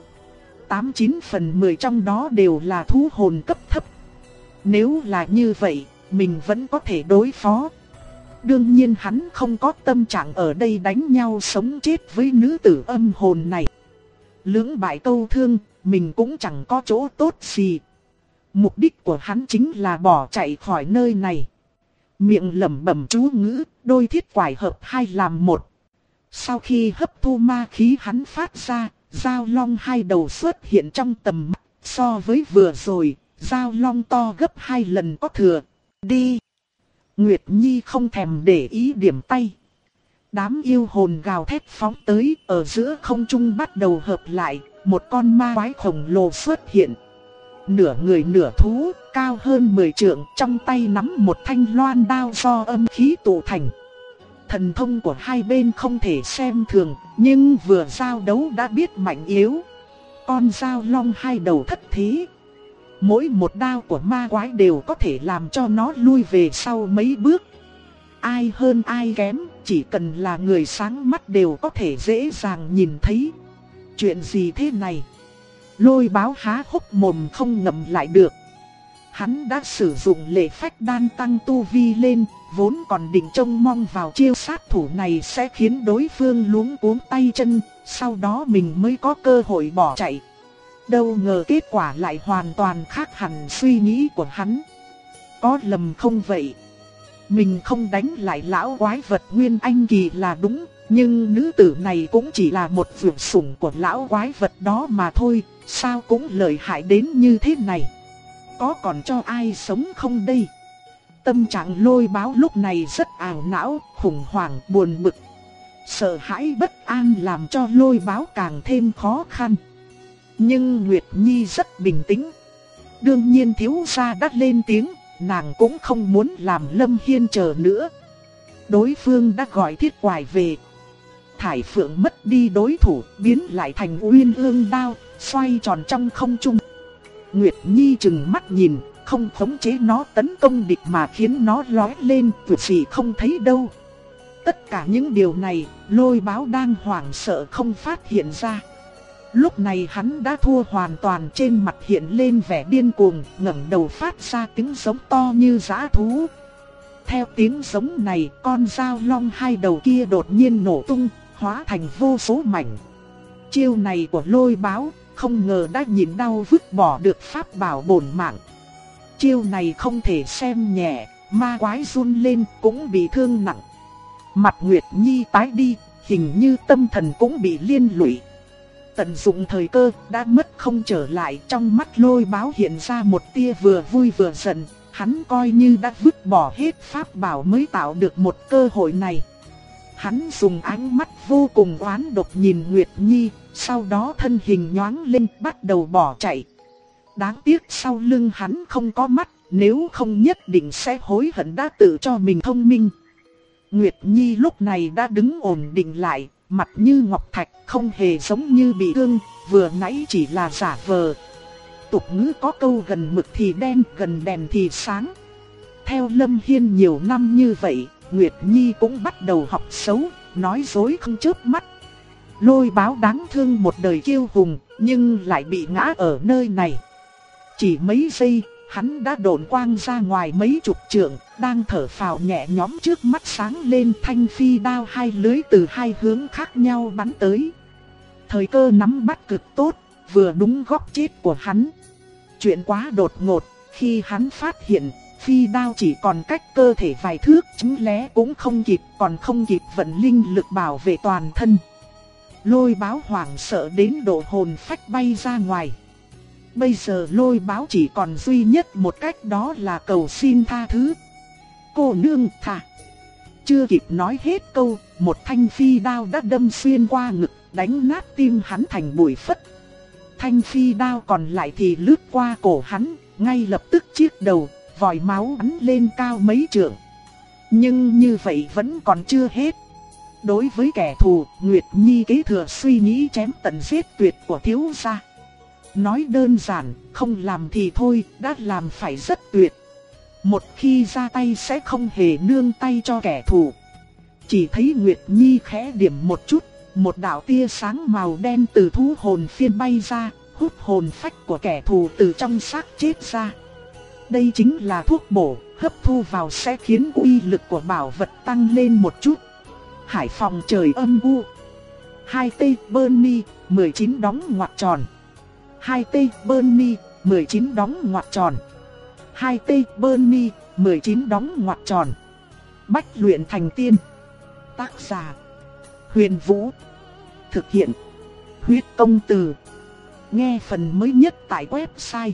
89 phần 10 trong đó đều là thú hồn cấp thấp. Nếu là như vậy, mình vẫn có thể đối phó. Đương nhiên hắn không có tâm trạng ở đây đánh nhau sống chết với nữ tử âm hồn này. Lưỡng bại câu thương, mình cũng chẳng có chỗ tốt gì. Mục đích của hắn chính là bỏ chạy khỏi nơi này. Miệng lẩm bẩm chú ngữ, đôi thiết quải hợp hai làm một. Sau khi hấp thu ma khí hắn phát ra, dao long hai đầu xuất hiện trong tầm mắt. So với vừa rồi, dao long to gấp 2 lần có thừa. Đi! Nguyệt Nhi không thèm để ý điểm tay. Đám yêu hồn gào thét phóng tới, ở giữa không trung bắt đầu hợp lại, một con ma quái khổng lồ xuất hiện. Nửa người nửa thú, cao hơn 10 trượng, trong tay nắm một thanh loan đao do âm khí tụ thành. Thần thông của hai bên không thể xem thường, nhưng vừa giao đấu đã biết mạnh yếu. Con dao long hai đầu thất thế. Mỗi một đao của ma quái đều có thể làm cho nó lui về sau mấy bước. Ai hơn ai kém, chỉ cần là người sáng mắt đều có thể dễ dàng nhìn thấy. Chuyện gì thế này? Lôi Báo há hốc mồm không ngậm lại được. Hắn đã sử dụng lệ phách đan tăng tu vi lên, vốn còn định trông mong vào chiêu sát thủ này sẽ khiến đối phương luống cuống tay chân, sau đó mình mới có cơ hội bỏ chạy. Đâu ngờ kết quả lại hoàn toàn khác hẳn suy nghĩ của hắn. Có lầm không vậy? Mình không đánh lại lão quái vật Nguyên Anh Kỳ là đúng, nhưng nữ tử này cũng chỉ là một vượt sủng của lão quái vật đó mà thôi, sao cũng lợi hại đến như thế này. Có còn cho ai sống không đây? Tâm trạng Lôi Báo lúc này rất ảo não, khủng hoảng, buồn bực. Sợ hãi bất an làm cho Lôi Báo càng thêm khó khăn. Nhưng Nguyệt Nhi rất bình tĩnh. Đương nhiên thiếu gia đã lên tiếng, nàng cũng không muốn làm Lâm Hiên chờ nữa. Đối phương đã gọi thiết quải về. Thải Phượng mất đi đối thủ, biến lại thành Uyên Ương đao, xoay tròn trong không trung. Nguyệt Nhi trừng mắt nhìn, không khống chế nó tấn công địch mà khiến nó lói lên, tuyệt gì không thấy đâu. Tất cả những điều này, Lôi Báo đang hoảng sợ không phát hiện ra. Lúc này hắn đã thua hoàn toàn, trên mặt hiện lên vẻ điên cuồng, ngẩng đầu phát ra tiếng giống to như dã thú. Theo tiếng giống này, con dao long hai đầu kia đột nhiên nổ tung, hóa thành vô số mảnh. Chiêu này của Lôi Báo, không ngờ đã nhịn đau vứt bỏ được pháp bảo bổn mạng. Chiêu này không thể xem nhẹ, ma quái run lên cũng bị thương nặng. Mặt Nguyệt Nhi tái đi, hình như tâm thần cũng bị liên lụy. Tận dụng thời cơ, đã mất không trở lại. Trong mắt Lôi Báo hiện ra một tia vừa vui vừa giận. Hắn coi như đã vứt bỏ hết pháp bảo mới tạo được một cơ hội này. Hắn dùng ánh mắt vô cùng oán độc nhìn Nguyệt Nhi, sau đó thân hình nhoáng lên bắt đầu bỏ chạy. Đáng tiếc sau lưng hắn không có mắt, nếu không nhất định sẽ hối hận đã tự cho mình thông minh. Nguyệt Nhi lúc này đã đứng ổn định lại, mặt như ngọc thạch, không hề giống như bị thương, vừa nãy chỉ là giả vờ. Tục ngữ có câu gần mực thì đen, gần đèn thì sáng. Theo Lâm Hiên nhiều năm như vậy, Nguyệt Nhi cũng bắt đầu học xấu, nói dối không chớp mắt. Lôi Báo đáng thương một đời kiêu hùng, nhưng lại bị ngã ở nơi này. Chỉ mấy giây, hắn đã độn quang ra ngoài mấy chục trượng, đang thở phào nhẹ nhõm, trước mắt sáng lên, thanh phi đao hai lưới từ hai hướng khác nhau bắn tới. Thời cơ nắm bắt cực tốt, vừa đúng góc chết của hắn. Chuyện quá đột ngột, khi hắn phát hiện, phi đao chỉ còn cách cơ thể vài thước, chứng lé cũng không kịp, còn không kịp vận linh lực bảo vệ toàn thân. Lôi Báo hoảng sợ đến độ hồn phách bay ra ngoài. Bây giờ Lôi Báo chỉ còn duy nhất một cách, đó là cầu xin tha thứ. Cô nương thả. Chưa kịp nói hết câu, một thanh phi đao đã đâm xuyên qua ngực, đánh nát tim hắn thành bụi phất. Thanh phi đao còn lại thì lướt qua cổ hắn, ngay lập tức chiếc đầu, vòi máu bắn lên cao mấy trượng. Nhưng như vậy vẫn còn chưa hết. Đối với kẻ thù, Nguyệt Nhi kế thừa suy nghĩ chém tận giết tuyệt của thiếu gia. Nói đơn giản, không làm thì thôi, đã làm phải rất tuyệt. Một khi ra tay sẽ không hề nương tay cho kẻ thù. Chỉ thấy Nguyệt Nhi khẽ điểm một chút, một đạo tia sáng màu đen từ thú hồn phiên bay ra, hút hồn phách của kẻ thù từ trong xác chết ra. Đây chính là thuốc bổ, hấp thu vào sẽ khiến uy lực của bảo vật tăng lên một chút. Hải phòng trời âm u. 2T Bernie 19 đóng ngoặc tròn. 2T Bernie 19 đóng ngoặc tròn. 2T Bernie 19 đóng ngoặc tròn. Bách luyện thành tiên. Tác giả Huyền Vũ. Thực hiện Huyết Công Từ. Nghe phần mới nhất tại website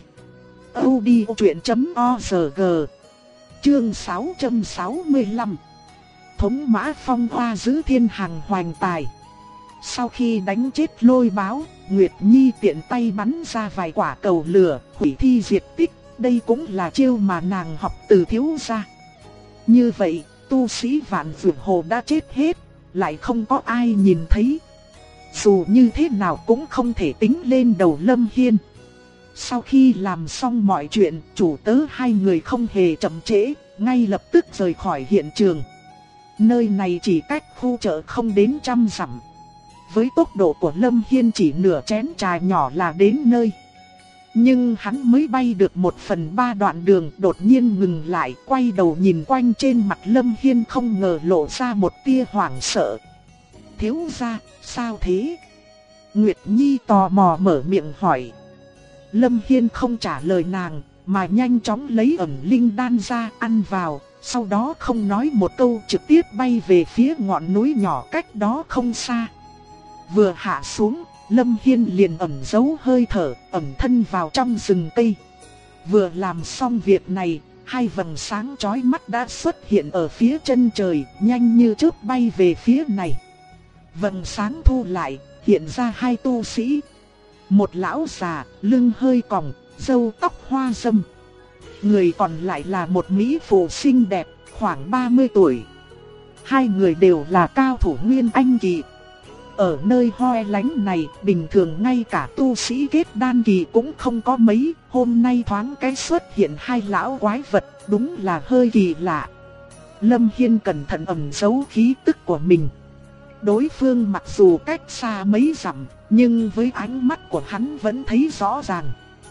audiochuyện.org. Chương 665. thống mã phong hoa giữ thiên hàng hoành tài. Sau khi đánh chết Lôi Báo, Nguyệt Nhi tiện tay bắn ra vài quả cầu lửa, hủy thi diệt tích. Đây cũng là chiêu mà nàng học từ thiếu gia. Như vậy, tu sĩ Vạn Dược Hồ đã chết hết, lại không có ai nhìn thấy. Dù như thế nào cũng không thể tính lên đầu Lâm Hiên. Sau khi làm xong mọi chuyện, chủ tớ hai người không hề chậm trễ, ngay lập tức rời khỏi hiện trường. Nơi này chỉ cách khu chợ không đến 100 dặm. Với tốc độ của Lâm Hiên chỉ nửa chén trà nhỏ là đến nơi. Nhưng hắn mới bay được 1/3 đoạn đường, đột nhiên ngừng lại, quay đầu nhìn quanh. Trên mặt Lâm Hiên không ngờ lộ ra một tia hoảng sợ. Thiếu gia, sao thế? Nguyệt Nhi tò mò mở miệng hỏi. Lâm Hiên không trả lời nàng, mà nhanh chóng lấy ẩn linh đan ra ăn vào. Sau đó không nói một câu, trực tiếp bay về phía ngọn núi nhỏ cách đó không xa. Vừa hạ xuống, Lâm Hiên liền ẩn giấu hơi thở, ẩn thân vào trong rừng cây. Vừa làm xong việc này, hai vầng sáng chói mắt đã xuất hiện ở phía chân trời, nhanh như chớp bay về phía này. Vầng sáng thu lại, hiện ra hai tu sĩ. Một lão già, lưng hơi còng, râu tóc hoa râm. Người còn lại là một mỹ phụ xinh đẹp, khoảng 30 tuổi. Hai người đều là cao thủ Nguyên Anh kỳ. Ở nơi hoi lánh này, bình thường ngay cả tu sĩ kết đan kỳ cũng không có mấy. Hôm nay thoáng cái xuất hiện hai lão quái vật, đúng là hơi kỳ lạ. Lâm Hiên cẩn thận ẩn giấu khí tức của mình. Đối phương mặc dù cách xa mấy dặm, nhưng với ánh mắt của hắn vẫn thấy rõ ràng.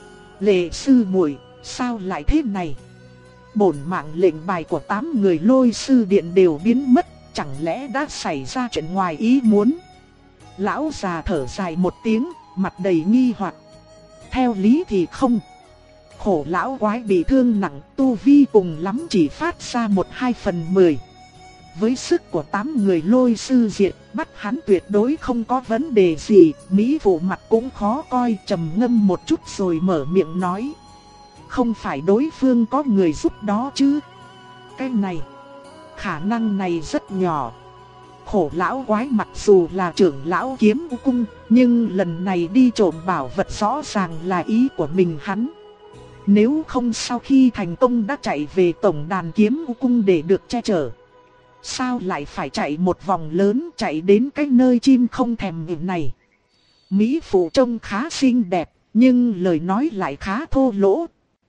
Lệ sư muội, sao lại thế này? Bổn mạng lệnh bài của 8 người Lôi sư điện đều biến mất, chẳng lẽ đã xảy ra chuyện ngoài ý muốn? Lão già thở dài một tiếng, mặt đầy nghi hoặc. Theo lý thì không. Khổ lão quái bị thương nặng, tu vi cùng lắm chỉ phát ra 1/2/10. Với sức của 8 người Lôi sư diệt, bắt hắn tuyệt đối không có vấn đề gì. Mỹ phụ mặt cũng khó coi, trầm ngâm một chút rồi mở miệng nói. Không phải đối phương có người giúp đó chứ? Cái này, khả năng này rất nhỏ. Khổ lão quái mặc dù là trưởng lão Kiếm U Cung, nhưng lần này đi trộm bảo vật rõ ràng là ý của mình hắn. Nếu không sau khi thành công đã chạy về tổng đàn Kiếm U Cung để được che chở. Sao lại phải chạy một vòng lớn, chạy đến cái nơi chim không thèm ngửi này? Mỹ phụ trông khá xinh đẹp, nhưng lời nói lại khá thô lỗ.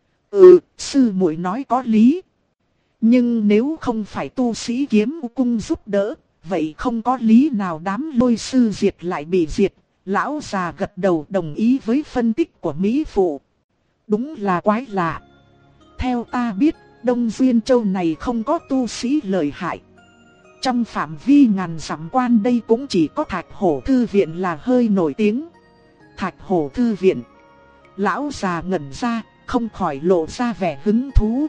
Sư muội nói có lý. Nhưng nếu không phải tu sĩ Kiếm U Cung giúp đỡ, vậy không có lý nào đám Lôi sư diệt lại bị diệt. Lão già gật đầu đồng ý với phân tích của Mỹ phụ. Đúng là quái lạ. Theo ta biết, Đông Duyên Châu này không có tu sĩ lợi hại. Trong phạm vi ngàn dặm quan đây cũng chỉ có Thạch Hổ Thư Viện là hơi nổi tiếng. Thạch Hổ Thư Viện. Lão già ngẩn ra, không khỏi lộ ra vẻ hứng thú.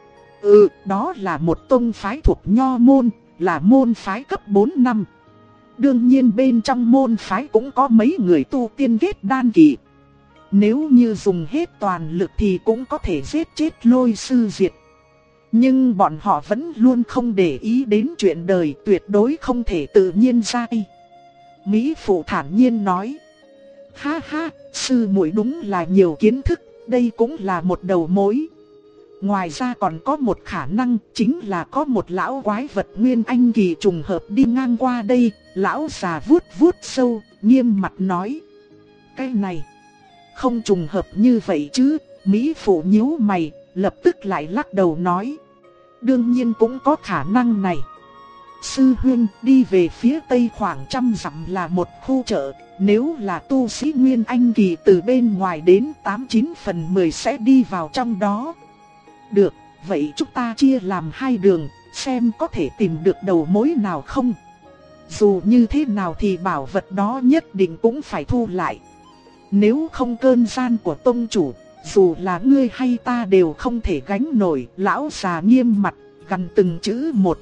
Đó là một tông phái thuộc Nho môn, là môn phái cấp 4 năm. Đương nhiên bên trong môn phái cũng có mấy người tu tiên kết đan kỳ. Nếu như dùng hết toàn lực thì cũng có thể giết chết Lôi sư diệt. Nhưng bọn họ vẫn luôn không để ý đến chuyện đời, tuyệt đối không thể tự nhiên ra tay. Mỹ phụ thản nhiên nói. Ha ha, sư muội đúng là nhiều kiến thức, đây cũng là một đầu mối. Ngoài ra còn có một khả năng, chính là có một lão quái vật Nguyên Anh kỳ trùng hợp đi ngang qua đây. Lão già vuốt vuốt sâu, nghiêm mặt nói. Cái này, không trùng hợp như vậy chứ? Mỹ phụ nhíu mày, lập tức lại lắc đầu nói. Đương nhiên cũng có khả năng này. Sư huynh, đi về phía tây khoảng 100 dặm là một khu chợ. Nếu là tu sĩ Nguyên Anh kỳ từ bên ngoài đến 89/10 sẽ đi vào trong đó. Được, vậy chúng ta chia làm hai đường, xem có thể tìm được đầu mối nào không. Dù như thế nào thì bảo vật đó nhất định cũng phải thu lại. Nếu không cơn gian của tông chủ, dù là ngươi hay ta đều không thể gánh nổi. Lão già nghiêm mặt, gằn từng chữ một.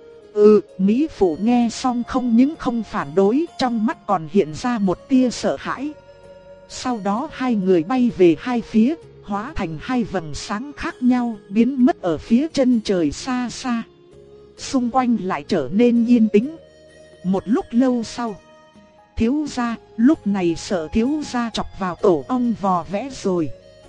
Mỹ phụ nghe xong không những không phản đối, trong mắt còn hiện ra một tia sợ hãi. Sau đó hai người bay về hai phía, hóa thành hai vầng sáng khác nhau, biến mất ở phía chân trời xa xa. xung quanh lại trở nên yên tĩnh. Một lúc lâu sau, thiếu gia, lúc này sợ thiếu gia chọc vào tổ ong vò vẽ rồi.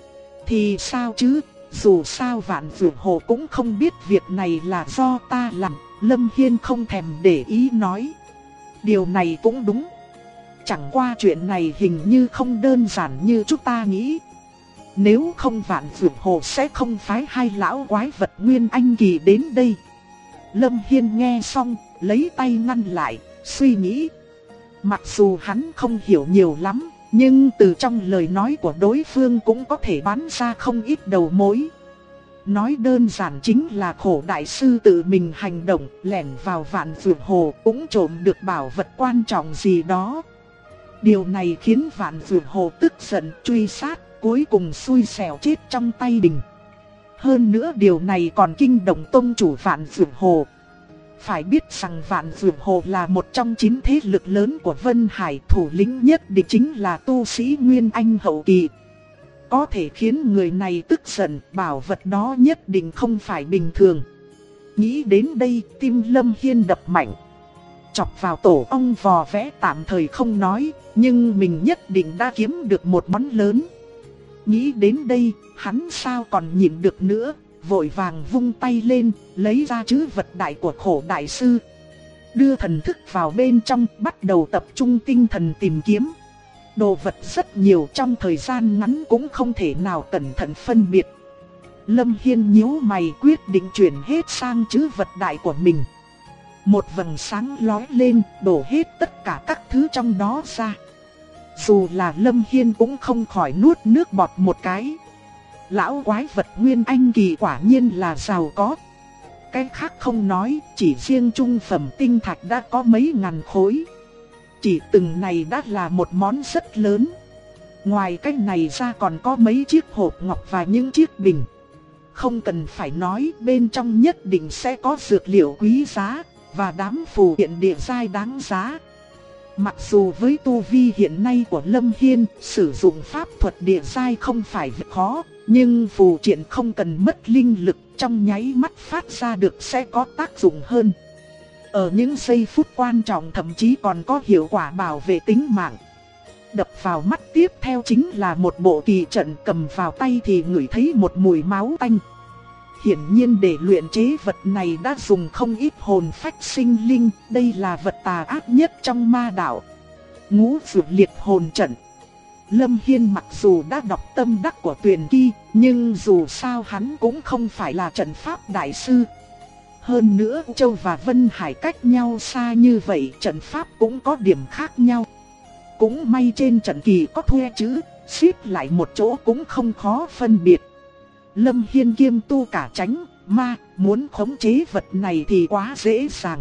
Thì sao chứ, dù sao Vạn Dược Hồ cũng không biết việc này là do ta làm. Lâm Hiên không thèm để ý nói. Điều này cũng đúng. Chẳng qua chuyện này hình như không đơn giản như chúng ta nghĩ. Nếu không Vạn Dược Hồ sẽ không phái hai lão quái vật Nguyên Anh Kỳ đến đây. Lâm Hiên nghe xong, lấy tay ngăn lại, suy nghĩ. Mặc dù hắn không hiểu nhiều lắm, nhưng từ trong lời nói của đối phương cũng có thể đoán ra không ít đầu mối. Nói đơn giản chính là Khổ đại sư tự mình hành động, lẻn vào Vạn Dược Hồ cũng trộm được bảo vật quan trọng gì đó. Điều này khiến Vạn Dược Hồ tức giận truy sát, cuối cùng xui xẻo chết trong tay mình. Hơn nữa điều này còn kinh động tông chủ Vạn Dược Hồ. Phải biết rằng Vạn Dược Hồ là một trong 9 thế lực lớn của Vân Hải, thủ lĩnh nhất định chính là tu sĩ Nguyên Anh hậu kỳ. Có thể khiến người này tức giận, bảo vật đó nhất định không phải bình thường. Nghĩ đến đây, tim Lâm Hiên đập mạnh. Chọc vào tổ ong vò vẽ tạm thời không nói, nhưng mình nhất định đã kiếm được một món lớn. Nghĩ đến đây, hắn sao còn nhịn được nữa, vội vàng vung tay lên, lấy ra trữ vật đại của Khổ đại sư. Đưa thần thức vào bên trong, bắt đầu tập trung tinh thần tìm kiếm. Đồ vật rất nhiều, trong thời gian ngắn cũng không thể nào cẩn thận phân biệt. Lâm Hiên nhíu mày quyết định chuyển hết sang trữ vật đại của mình. Một vầng sáng lóe lên, đổ hết tất cả các thứ trong đó ra. Dù là Lâm Hiên cũng không khỏi nuốt nước bọt một cái. Lão quái vật Nguyên Anh Kỳ quả nhiên là giàu có. Cái khác không nói, chỉ riêng trung phẩm tinh thạch đã có mấy ngàn khối. Chỉ từng này đã là một món rất lớn. Ngoài cái này ra còn có mấy chiếc hộp ngọc và những chiếc bình. Không cần phải nói, bên trong nhất định sẽ có dược liệu quý giá và đám phù hiện địa giai đáng giá. Mặc dù với tu vi hiện nay của Lâm Hiên, sử dụng pháp thuật địa giai không phải việc khó, nhưng phù triện không cần mất linh lực, trong nháy mắt phát ra được sẽ có tác dụng hơn. Ở những giây phút quan trọng thậm chí còn có hiệu quả bảo vệ tính mạng. Đập vào mắt tiếp theo chính là một bộ kỳ trận, cầm vào tay thì ngửi thấy một mùi máu tanh. Hiển nhiên để luyện chế vật này đã dùng không ít hồn phách sinh linh, đây là vật tà ác nhất trong ma đạo. Ngũ Dược Liệt Hồn Trận. Lâm Hiên mặc dù đã đọc tâm đắc của Tuyền Kỳ, nhưng dù sao hắn cũng không phải là trận pháp đại sư. Hơn nữa Châu và Vân Hải cách nhau xa như vậy, trận pháp cũng có điểm khác nhau. Cũng may trên trận kỳ có thuê chữ, xếp lại một chỗ cũng không khó phân biệt. Lâm Hiên kiêm tu cả tránh, ma, muốn khống chế vật này thì quá dễ dàng.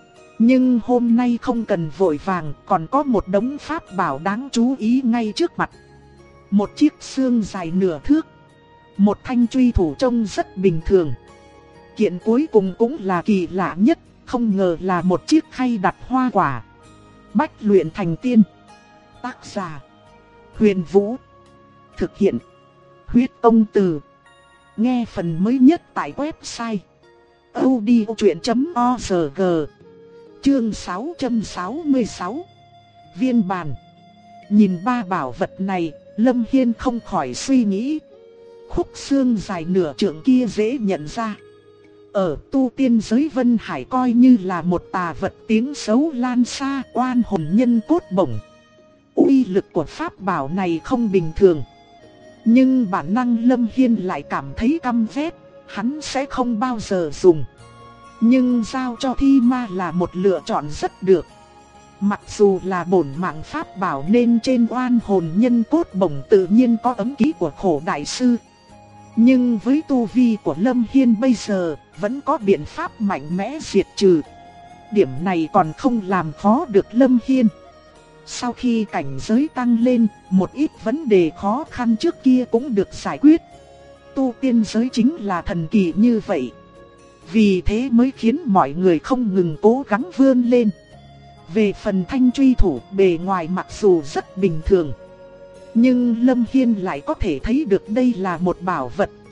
Nhưng hôm nay không cần vội vàng, còn có một đống pháp bảo đáng chú ý ngay trước mặt. Một chiếc xương dài nửa thước, một thanh truy thủ trông rất bình thường. Kiện cuối cùng cũng là kỳ lạ nhất, không ngờ là một chiếc khay đặt hoa quả. Bách luyện thành tiên. Tác giả: Huyền Vũ. Thực hiện: Huyết Công Từ. Nghe phần mới nhất tại website audiochuyện.org. Chương 666. Viên bàn. Nhìn ba bảo vật này, Lâm Hiên không khỏi suy nghĩ. Khúc xương dài nửa trượng kia dễ nhận ra. Ở tu tiên giới Vân Hải coi như là một tà vật tiếng xấu lan xa, oan hồn nhân cốt bổng. Uy lực của pháp bảo này không bình thường. Nhưng bản năng Lâm Hiên lại cảm thấy căm ghét, hắn sẽ không bao giờ dùng. Nhưng giao cho thi ma là một lựa chọn rất được. Mặc dù là bổn mạng pháp bảo nên trên oan hồn nhân cốt bổng tự nhiên có ấm ký của Khổ đại sư. Nhưng với tu vi của Lâm Hiên bây giờ, vẫn có biện pháp mạnh mẽ diệt trừ. Điểm này còn không làm khó được Lâm Hiên. Sau khi cảnh giới tăng lên, một ít vấn đề khó khăn trước kia cũng được giải quyết. Tu tiên giới chính là thần kỳ như vậy. Vì thế mới khiến mọi người không ngừng cố gắng vươn lên. Về phần thanh truy thủ, bề ngoài mặc dù rất bình thường, nhưng Lâm Hiên lại có thể thấy được đây là một bảo vật,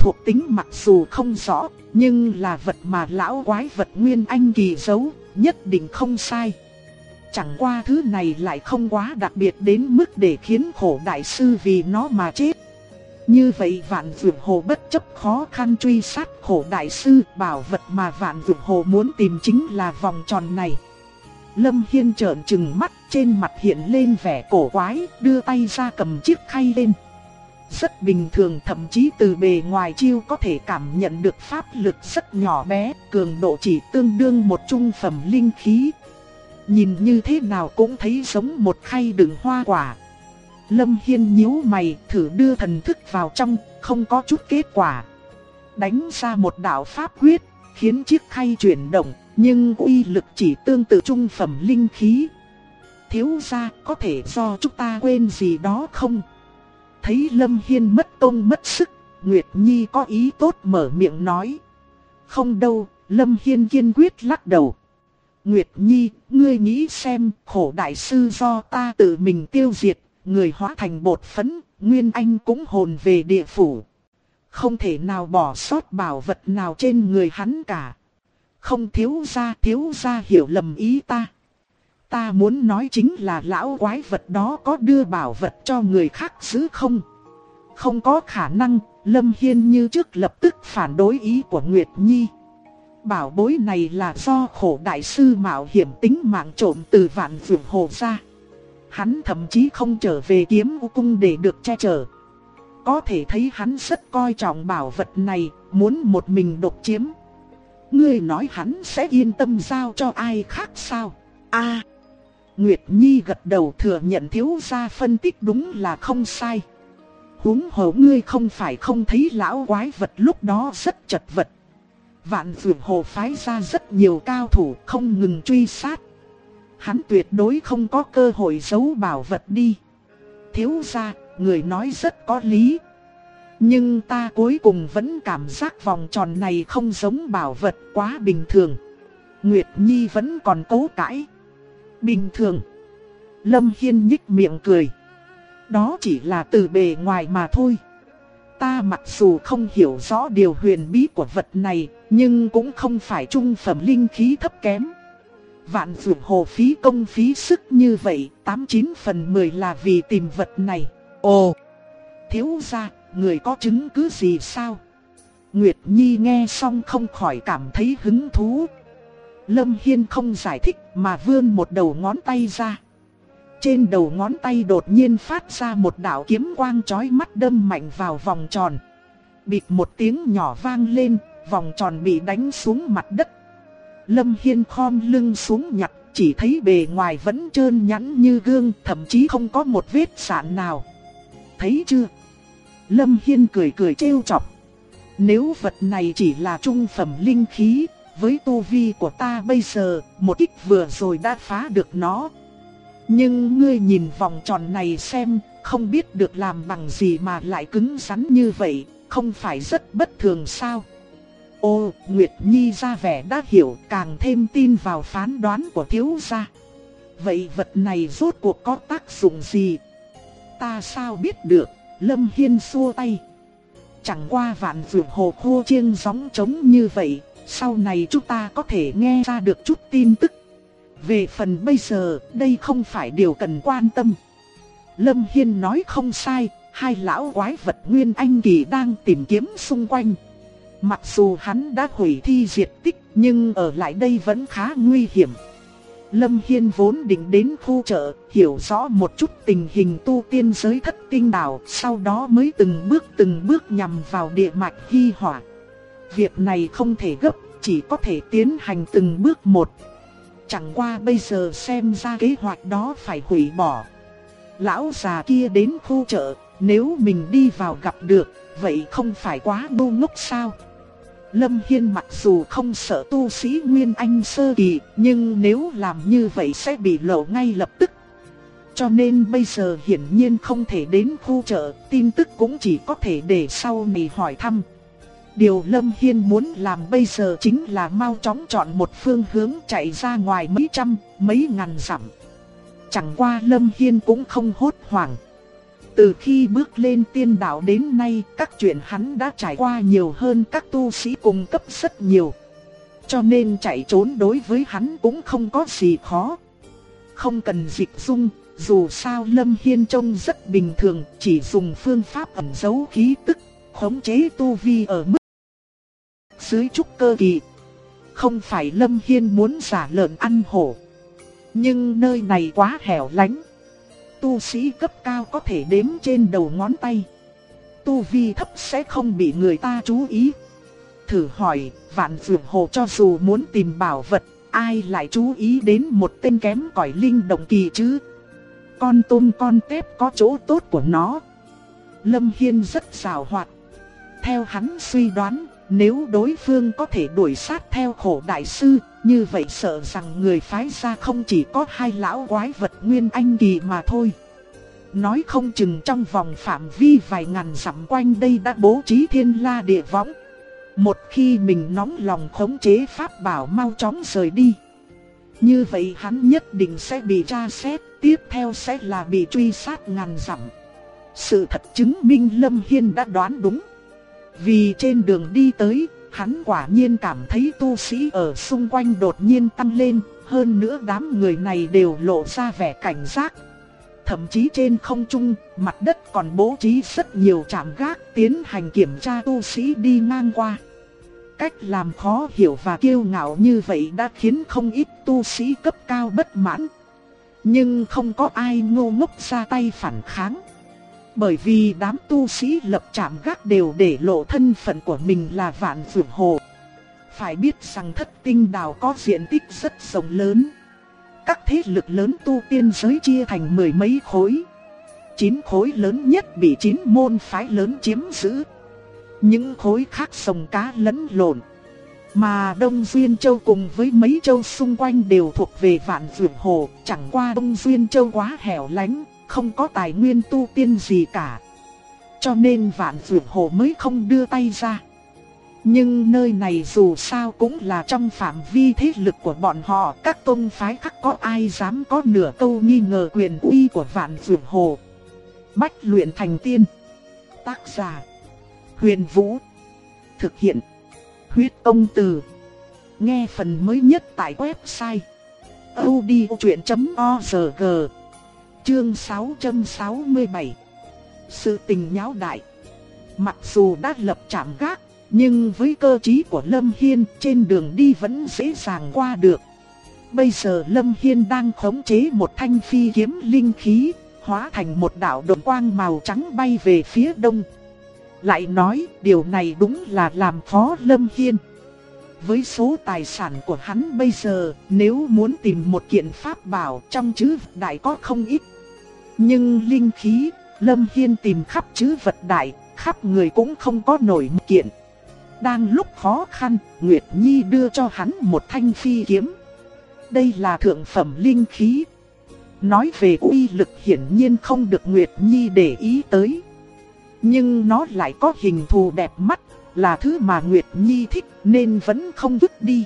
thuộc tính mặc dù không rõ, nhưng là vật mà lão quái vật Nguyên Anh kỳ giấu, nhất định không sai. Chẳng qua thứ này lại không quá đặc biệt đến mức để khiến Khổ đại sư vì nó mà chết. Như vậy Vạn Dược Hồ bất chấp khó khăn truy sát Khổ đại sư, bảo vật mà Vạn Dược Hồ muốn tìm chính là vòng tròn này. Lâm Hiên trợn trừng mắt, trên mặt hiện lên vẻ cổ quái, đưa tay ra cầm chiếc khay lên. Rất bình thường, thậm chí từ bề ngoài chiêu có thể cảm nhận được pháp lực rất nhỏ bé, cường độ chỉ tương đương một trung phẩm linh khí. Nhìn như thế nào cũng thấy giống một khay đựng hoa quả. Lâm Hiên nhíu mày, thử đưa thần thức vào trong, không có chút kết quả. Đánh ra một đạo pháp quyết, khiến chiếc khay chuyển động, nhưng uy lực chỉ tương tự trung phẩm linh khí. Thiếu gia, có thể do chúng ta quên gì đó không? Thấy Lâm Hiên mất công mất sức, Nguyệt Nhi có ý tốt mở miệng nói. Không đâu, Lâm Hiên kiên quyết lắc đầu. Nguyệt Nhi, ngươi nghĩ xem, Khổ đại sư do ta tự mình tiêu diệt, người hóa thành bột phấn, Nguyên Anh cũng hồn về địa phủ. Không thể nào bỏ sót bảo vật nào trên người hắn cả. Không, thiếu gia hiểu lầm ý ta. Ta muốn nói chính là lão quái vật đó có đưa bảo vật cho người khác giữ không? Không có khả năng. Lâm Hiên như trước lập tức phản đối ý của Nguyệt Nhi. Bảo bối này là do Khổ đại sư mạo hiểm tính mạng trộm từ Vạn Dược Hồ ra. Hắn thậm chí không trở về Kiếm U Cung để được che chở. Có thể thấy hắn rất coi trọng bảo vật này, muốn một mình độc chiếm. Ngươi nói hắn sẽ yên tâm giao cho ai khác sao? Nguyệt Nhi gật đầu, thừa nhận thiếu gia phân tích đúng là không sai. Huống hồ ngươi không phải không thấy lão quái vật lúc đó rất chật vật. Vạn Dược Hồ phái ra rất nhiều cao thủ không ngừng truy sát. Hắn tuyệt đối không có cơ hội giấu bảo vật đi. Thiếu gia, người nói rất có lý. Nhưng ta cuối cùng vẫn cảm giác vòng tròn này không giống bảo vật, quá bình thường. Nguyệt Nhi vẫn còn cố cãi. Bình thường? Lâm Hiên nhích miệng cười. Đó chỉ là từ bề ngoài mà thôi. Ta mặc dù không hiểu rõ điều huyền bí của vật này, nhưng cũng không phải trung phẩm linh khí thấp kém. Vạn Dược Hồ phí công phí sức như vậy, 89 phần 10 là vì tìm vật này. Ồ, thiếu gia, người có chứng cứ gì sao? Nguyệt Nhi nghe xong không khỏi cảm thấy hứng thú. Lâm Hiên không giải thích mà vươn một đầu ngón tay ra. Trên đầu ngón tay đột nhiên phát ra một đạo kiếm quang chói mắt đâm mạnh vào vòng tròn. Bịch một tiếng nhỏ vang lên, vòng tròn bị đánh xuống mặt đất. Lâm Hiên khom lưng xuống nhặt, chỉ thấy bề ngoài vẫn trơn nhẵn như gương, thậm chí không có một vết sạn nào. Thấy chưa? Lâm Hiên cười cười trêu chọc. Nếu vật này chỉ là trung phẩm linh khí, với tu vi của ta bây giờ, một kích vừa rồi đã phá được nó. Nhưng ngươi nhìn vòng tròn này xem, không biết được làm bằng gì mà lại cứng rắn như vậy, không phải rất bất thường sao? Ô, Nguyệt Nhi ra vẻ đã hiểu, càng thêm tin vào phán đoán của thiếu gia. Vậy vật này rốt cuộc có tác dụng gì? Ta sao biết được? Lâm Hiên xua tay. Chẳng qua Vạn Dược Hồ khô chiêng gióng trống như vậy, sau này chúng ta có thể nghe ra được chút tin tức. Về phần bây giờ, đây không phải điều cần quan tâm. Lâm Hiên nói không sai, hai lão quái vật Nguyên Anh kỳ đang tìm kiếm xung quanh. Mặc dù hắn đã hủy thi diệt tích, nhưng ở lại đây vẫn khá nguy hiểm. Lâm Hiên vốn định đến khu chợ, hiểu rõ một chút tình hình tu tiên giới Thất Tinh Đảo, sau đó mới từng bước nhằm vào địa mạch Hy Hỏa. Việc này không thể gấp, chỉ có thể tiến hành từng bước một. Chẳng qua bây giờ xem ra kế hoạch đó phải hủy bỏ. Lão già kia đến khu chợ, nếu mình đi vào gặp được, vậy không phải quá ngu ngốc sao? Lâm Hiên mặc dù không sợ tu sĩ Nguyên Anh sơ kỳ, nhưng nếu làm như vậy sẽ bị lộ ngay lập tức. Cho nên bây giờ hiển nhiên không thể đến khu chợ, tin tức cũng chỉ có thể để sau này hỏi thăm. Điều Lâm Hiên muốn làm bây giờ chính là mau chóng chọn một phương hướng chạy ra ngoài mấy trăm, mấy ngàn dặm. Chẳng qua Lâm Hiên cũng không hốt hoảng. Từ khi bước lên tiên đạo đến nay, các chuyện hắn đã trải qua nhiều hơn các tu sĩ cùng cấp rất nhiều. Cho nên chạy trốn đối với hắn cũng không có gì khó. Không cần dịch dung, dù sao Lâm Hiên trông rất bình thường, chỉ dùng phương pháp ẩn giấu khí tức, khống chế tu vi ở mức dưới trúc cơ kỳ. Không phải Lâm Hiên muốn giả lợn ăn hổ, nhưng nơi này quá hẻo lánh. Tu sĩ cấp cao có thể đếm trên đầu ngón tay. Tu vi thấp sẽ không bị người ta chú ý. Thử hỏi, Vạn Dược Hồ cho dù muốn tìm bảo vật, ai lại chú ý đến một tên kém cỏi linh động kỳ chứ? Con tôm con tép có chỗ tốt của nó. Lâm Hiên rất xảo hoạt. Theo hắn suy đoán, nếu đối phương có thể đuổi sát theo Khổ đại sư, như vậy sợ rằng người phái ra không chỉ có hai lão quái vật nguyên anh kỳ mà thôi. Nói không chừng trong vòng phạm vi vài ngàn dặm quanh đây đã bố trí thiên la địa võng. Một khi mình nóng lòng khống chế pháp bảo mau chóng rời đi, như vậy hắn nhất định sẽ bị tra xét, tiếp theo sẽ là bị truy sát ngàn dặm. Sự thật chứng minh Lâm Hiên đã đoán đúng. Vì trên đường đi tới, hắn quả nhiên cảm thấy tu sĩ ở xung quanh đột nhiên tăng lên, hơn nữa đám người này đều lộ ra vẻ cảnh giác. Thậm chí trên không trung, mặt đất còn bố trí rất nhiều trạm gác tiến hành kiểm tra tu sĩ đi ngang qua. Cách làm khó hiểu và kiêu ngạo như vậy đã khiến không ít tu sĩ cấp cao bất mãn. Nhưng không có ai ngu ngốc ra tay phản kháng. Bởi vì đám tu sĩ lập trạm gác đều để lộ thân phận của mình là Vạn Dược Hồ. Phải biết rằng Thất Tinh Đảo có diện tích rất rộng lớn. Các thế lực lớn tu tiên giới chia thành mười mấy khối. 9 khối lớn nhất bị 9 môn phái lớn chiếm giữ. Những khối khác sông cá lẫn lộn. Mà Đông Duyên Châu cùng với mấy châu xung quanh đều thuộc về Vạn Dược Hồ. Chẳng qua Đông Duyên Châu quá hẻo lánh, không có tài nguyên tu tiên gì cả. Cho nên Vạn Dược Hồ mới không đưa tay ra. Nhưng nơi này dù sao cũng là trong phạm vi thế lực của bọn họ. Các tôn phái khác có ai dám có nửa câu nghi ngờ quyền uy của Vạn Dược Hồ. Bách luyện thành tiên. Tác giả Huyền Vũ. Thực hiện Huyết Công Từ. Nghe phần mới nhất tại website audiochuyện.org. Chương 667. Sự tình nháo đại. Mặc dù đã lập trạm gác, nhưng với cơ trí của Lâm Hiên trên đường đi vẫn dễ dàng qua được. Bây giờ Lâm Hiên đang khống chế một thanh phi kiếm linh khí, hóa thành một đạo độn quang màu trắng bay về phía đông. Lại nói điều này đúng là làm khó Lâm Hiên. Với số tài sản của hắn bây giờ, nếu muốn tìm một kiện pháp bảo trong trữ vật đại có không ít. Nhưng linh khí, Lâm Hiên tìm khắp trữ vật đại, khắp người cũng không có nổi một kiện. Đang lúc khó khăn, Nguyệt Nhi đưa cho hắn một thanh phi kiếm. Đây là thượng phẩm linh khí. Nói về uy lực hiển nhiên không được Nguyệt Nhi để ý tới. Nhưng nó lại có hình thù đẹp mắt, là thứ mà Nguyệt Nhi thích nên vẫn không vứt đi.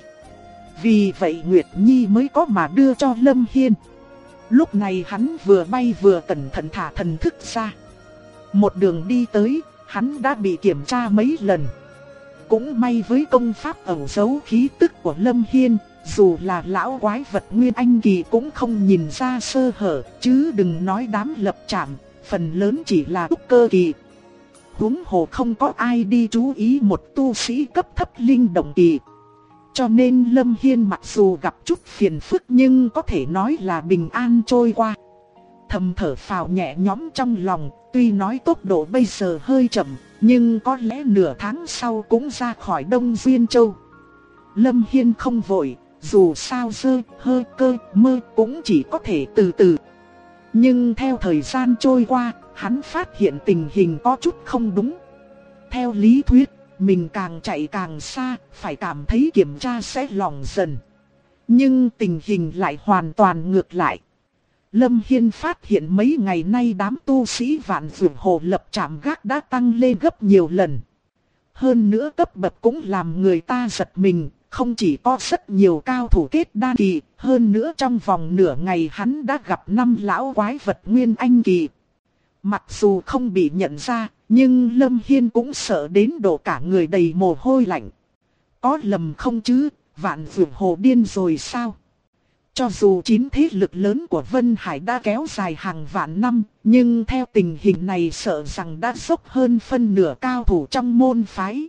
Vì vậy Nguyệt Nhi mới có mà đưa cho Lâm Hiên. Lúc này hắn vừa bay vừa cẩn thận thả thần thức ra. Một đường đi tới, hắn đã bị kiểm tra mấy lần. Cũng may với công pháp ẩn giấu khí tức của Lâm Hiên, dù là lão quái vật nguyên anh kỳ cũng không nhìn ra sơ hở, chứ đừng nói đám lập trạm, phần lớn chỉ là trúc cơ kỳ. Huống hồ không có ai đi chú ý một tu sĩ cấp thấp linh động kỳ. Cho nên Lâm Hiên mặc dù gặp chút phiền phức nhưng có thể nói là bình an trôi qua. Thầm thở phào nhẹ nhõm trong lòng, tuy nói tốc độ bây giờ hơi chậm, nhưng có lẽ nửa tháng sau cũng ra khỏi Đông Duyên Châu. Lâm Hiên không vội, dù sao dơ, hơ, cơ, mơ cũng chỉ có thể từ từ. Nhưng theo thời gian trôi qua, hắn phát hiện tình hình có chút không đúng. Theo lý thuyết, mình càng chạy càng xa, phải cảm thấy kiểm tra sẽ lỏng dần. Nhưng tình hình lại hoàn toàn ngược lại. Lâm Hiên phát hiện mấy ngày nay đám tu sĩ Vạn Dược Hồ lập trạm gác đã tăng lên gấp nhiều lần. Hơn nữa cấp bậc cũng làm người ta giật mình, không chỉ có rất nhiều cao thủ kết đan kỳ, hơn nữa trong vòng nửa ngày hắn đã gặp 5 lão quái vật nguyên anh kỳ. Mặc dù không bị nhận ra, nhưng Lâm Hiên cũng sợ đến độ cả người đầy mồ hôi lạnh. Có lầm không chứ, Vạn Vượt Hồ điên rồi sao? Cho dù 9 thế lực lớn của Vân Hải đã kéo dài hàng vạn năm, nhưng theo tình hình này sợ rằng đã dốc hơn phân nửa cao thủ trong môn phái.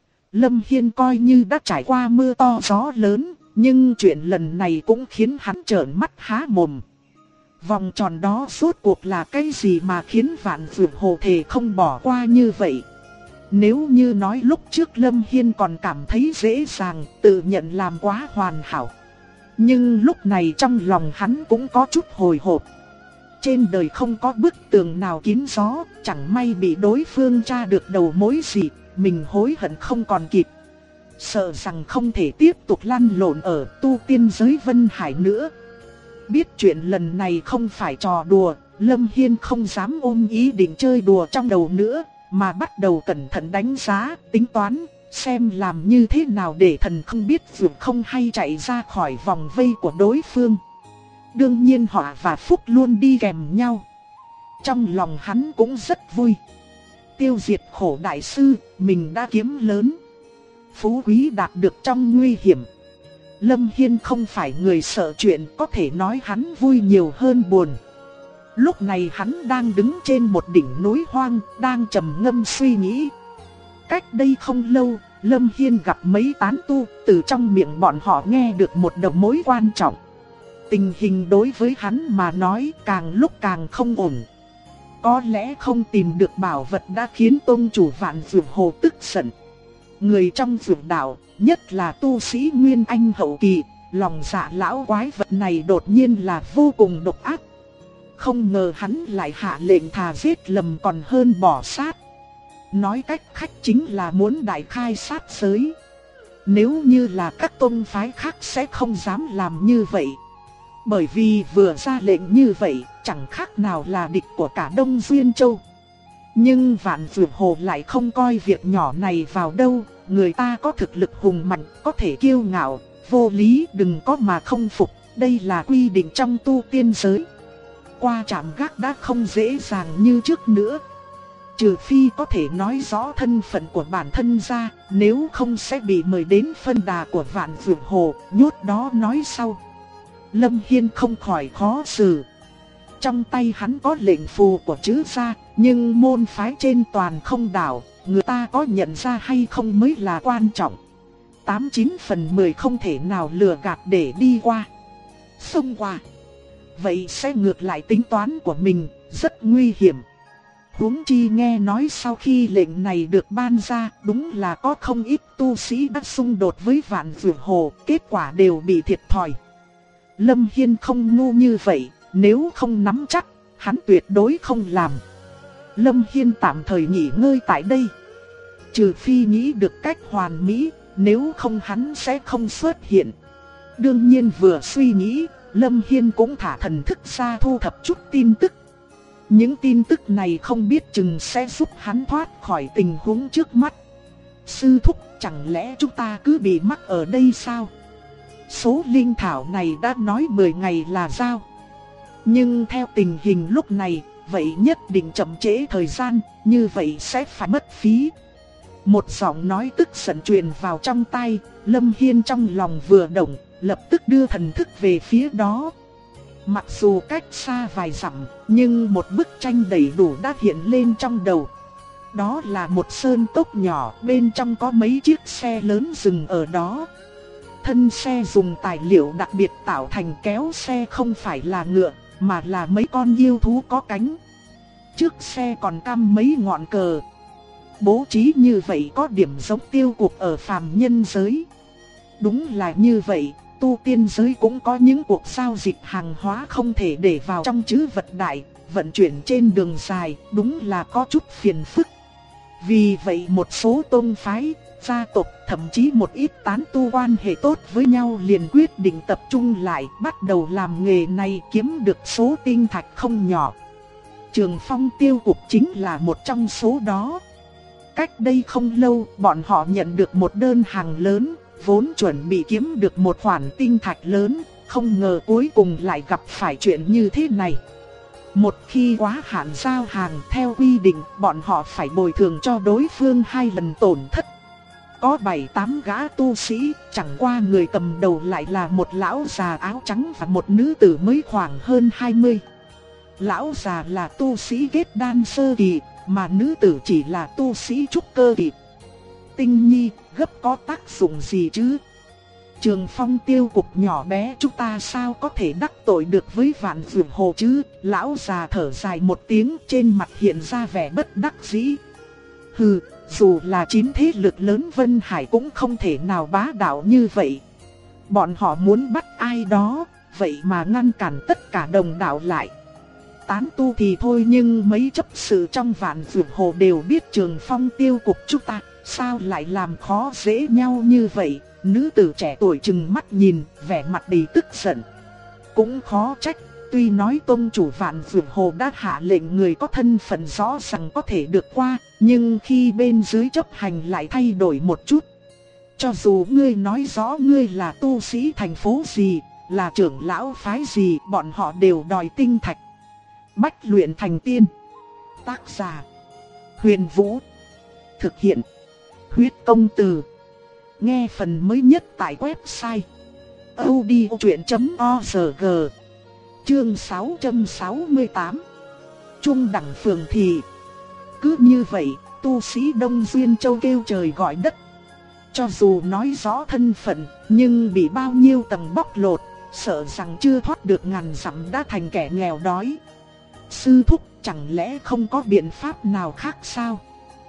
Lâm Hiên coi như đã trải qua mưa to gió lớn, nhưng chuyện lần này cũng khiến hắn trợn mắt há mồm. Vòng tròn đó rốt cuộc là cái gì mà khiến Vạn Vượt Hồ thề không bỏ qua như vậy? Nếu như nói lúc trước Lâm Hiên còn cảm thấy dễ dàng, tự nhận làm quá hoàn hảo. Nhưng lúc này trong lòng hắn cũng có chút hồi hộp. Trên đời không có bức tường nào kín gió, chẳng may bị đối phương tra được đầu mối gì, mình hối hận không còn kịp. Sợ rằng không thể tiếp tục lăn lộn ở tu tiên giới Vân Hải nữa. Biết chuyện lần này không phải trò đùa, Lâm Hiên không dám ôm ý định chơi đùa trong đầu nữa, mà bắt đầu cẩn thận đánh giá, tính toán, xem làm như thế nào để thần không biết vượt không hay chạy ra khỏi vòng vây của đối phương. Đương nhiên họa và phúc luôn đi kèm nhau. Trong lòng hắn cũng rất vui. Tiêu diệt khổ đại sư, mình đã kiếm lớn. Phú quý đạt được trong nguy hiểm. Lâm Hiên không phải người sợ chuyện, có thể nói hắn vui nhiều hơn buồn. Lúc này hắn đang đứng trên một đỉnh núi hoang, đang trầm ngâm suy nghĩ. Cách đây không lâu, Lâm Hiên gặp mấy tán tu, từ trong miệng bọn họ nghe được một đầu mối quan trọng. Tình hình đối với hắn mà nói càng lúc càng không ổn. Có lẽ không tìm được bảo vật đã khiến tôn chủ Vạn Vượt Hồ tức giận. Người trong vượt đạo, nhất là tu sĩ Nguyên Anh hậu kỳ, lòng dạ lão quái vật này đột nhiên là vô cùng độc ác. Không ngờ hắn lại hạ lệnh thà giết lầm còn hơn bỏ sát. Nói cách khác chính là muốn đại khai sát giới. Nếu như là các tôn phái khác sẽ không dám làm như vậy. Bởi vì vừa ra lệnh như vậy, chẳng khác nào là địch của cả Đông Duyên Châu. Nhưng Vạn Vượt Hồ lại không coi việc nhỏ này vào đâu. Người ta có thực lực hùng mạnh, có thể kiêu ngạo, vô lý đừng có mà không phục. Đây là quy định trong tu tiên giới. Qua trạm gác đã không dễ dàng như trước nữa. Trừ phi có thể nói rõ thân phận của bản thân ra, nếu không sẽ bị mời đến phân đà của Vạn Vượt Hồ, nhốt đó nói sau. Lâm Hiên không khỏi khó xử. Trong tay hắn có lệnh phù của chữ gia, nhưng môn phái trên toàn không đảo, người ta có nhận ra hay không mới là quan trọng. 89 phần 10 không thể nào lừa gạt để đi qua. Xông qua. Vậy sẽ ngược lại tính toán của mình, rất nguy hiểm. Huống chi nghe nói sau khi lệnh này được ban ra, đúng là có không ít tu sĩ đã xung đột với Vạn Vượt Hồ, kết quả đều bị thiệt thòi. Lâm Hiên không ngu như vậy, nếu không nắm chắc, hắn tuyệt đối không làm. Lâm Hiên tạm thời nghỉ ngơi tại đây. Trừ phi nghĩ được cách hoàn mỹ, nếu không hắn sẽ không xuất hiện. Đương nhiên vừa suy nghĩ, Lâm Hiên cũng thả thần thức ra thu thập chút tin tức. Những tin tức này không biết chừng sẽ giúp hắn thoát khỏi tình huống trước mắt. Sư thúc, chẳng lẽ chúng ta cứ bị mắc ở đây sao? Số linh thảo này đã nói 10 ngày là giao. Nhưng theo tình hình lúc này, vậy nhất định chậm trễ thời gian, như vậy sẽ phải mất phí. Một giọng nói tức giận truyền vào trong tai, Lâm Hiên trong lòng vừa động, lập tức đưa thần thức về phía đó. Mặc dù cách xa vài dặm, nhưng một bức tranh đầy đủ đã hiện lên trong đầu. Đó là một sơn cốc nhỏ, bên trong có mấy chiếc xe lớn dừng ở đó. Thân xe dùng tài liệu đặc biệt tạo thành, kéo xe không phải là ngựa, mà là mấy con yêu thú có cánh. Trước xe còn cắm mấy ngọn cờ. Bố trí như vậy có điểm giống tiêu cục ở phàm nhân giới. Đúng là như vậy, tu tiên giới cũng có những cuộc giao dịch hàng hóa không thể để vào trong trữ vật đại, vận chuyển trên đường dài, đúng là có chút phiền phức. Vì vậy một số tôn phái, gia tộc, thậm chí một ít tán tu quan hệ tốt với nhau liền quyết định tập trung lại, bắt đầu làm nghề này, kiếm được số tinh thạch không nhỏ. Trường Phong tiêu cục chính là một trong số đó. Cách đây không lâu, bọn họ nhận được một đơn hàng lớn, vốn chuẩn bị kiếm được một khoản tinh thạch lớn, không ngờ cuối cùng lại gặp phải chuyện như thế này. Một khi quá hạn giao hàng theo quy định, bọn họ phải bồi thường cho đối phương 2 lần tổn thất. Có 7-8 gã tu sĩ, chẳng qua người cầm đầu lại là một lão già áo trắng và một nữ tử mới khoảng hơn 20. Lão già là tu sĩ kết đan sơ kỳ, mà nữ tử chỉ là tu sĩ trúc cơ kỳ. Tinh Nhi, gấp có tác dụng gì chứ? Trường Phong Tiêu Cục nhỏ bé chúng ta sao có thể đắc tội được với Vạn Dược Hồ chứ? Lão già thở dài một tiếng, trên mặt hiện ra vẻ bất đắc dĩ. Hừ, dù là 9 thế lực lớn Vân Hải cũng không thể nào bá đạo như vậy. Bọn họ muốn bắt ai đó, vậy mà ngăn cản tất cả đồng đạo lại. Tán tu thì thôi, nhưng mấy chấp sự trong Vạn Dược Hồ đều biết Trường Phong Tiêu Cục chúng ta sao lại làm khó dễ nhau như vậy. Nữ tử trẻ tuổi trừng mắt nhìn, vẻ mặt đầy tức giận. Cũng khó trách, tuy nói tông chủ Vạn Dược Hồ đã hạ lệnh người có thân phận rõ ràng có thể được qua, nhưng khi bên dưới chấp hành lại thay đổi một chút. Cho dù ngươi nói rõ ngươi là tu sĩ thành phố gì, là trưởng lão phái gì, bọn họ đều đòi tinh thạch. Bách luyện thành tiên. Tác giả: Huyền Vũ. Thực hiện: Huyết Công Từ. Nghe phần mới nhất tại website audiochuyện.org. Chương 668. Trung đẳng phường thị. Cứ như vậy, tu sĩ Đông Duyên Châu kêu trời gọi đất. Cho dù nói rõ thân phận, nhưng bị bao nhiêu tầng bóc lột, sợ rằng chưa thoát được ngàn dặm đã thành kẻ nghèo đói. Sư thúc, chẳng lẽ không có biện pháp nào khác sao?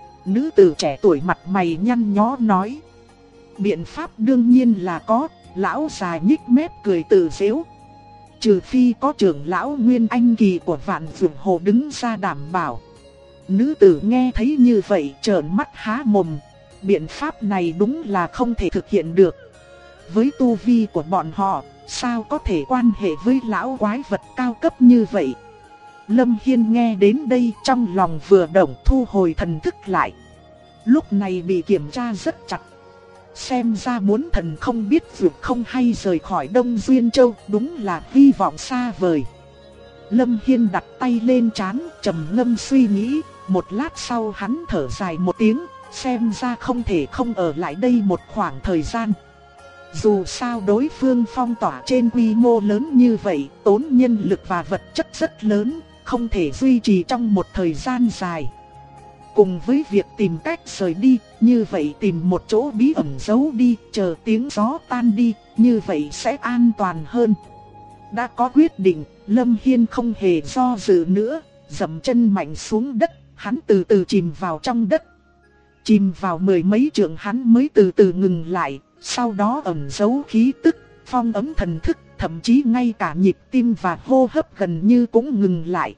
Nữ tử trẻ tuổi mặt mày nhăn nhó nói. Biện pháp đương nhiên là có. Lão già nhích mép cười tự giễu. Trừ phi có trưởng lão Nguyên Anh kỳ của Vạn Dược Hồ đứng ra đảm bảo. Nữ tử nghe thấy như vậy trợn mắt há mồm. Biện pháp này đúng là không thể thực hiện được. Với tu vi của bọn họ, sao có thể quan hệ với lão quái vật cao cấp như vậy? Lâm Hiên nghe đến đây trong lòng vừa động, thu hồi thần thức lại. Lúc này bị kiểm tra rất chặt. Xem ra muốn thần không biết vượt không hay rời khỏi Đông Duyên Châu, đúng là hy vọng xa vời. Lâm Hiên đặt tay lên trán, trầm ngâm suy nghĩ. Một lát sau hắn thở dài một tiếng, xem ra không thể không ở lại đây một khoảng thời gian. Dù sao đối phương phong tỏa trên quy mô lớn như vậy, tốn nhân lực và vật chất rất lớn, không thể duy trì trong một thời gian dài. Cùng với việc tìm cách rời đi, như vậy tìm một chỗ bí ẩn giấu đi, chờ tiếng gió tan đi, như vậy sẽ an toàn hơn. Đã có quyết định, Lâm Hiên không hề do dự nữa, dậm chân mạnh xuống đất, hắn từ từ chìm vào trong đất. Chìm vào 10 mấy trượng hắn mới từ từ ngừng lại, sau đó ẩn giấu khí tức, phong ấm thần thức, thậm chí ngay cả nhịp tim và hô hấp gần như cũng ngừng lại.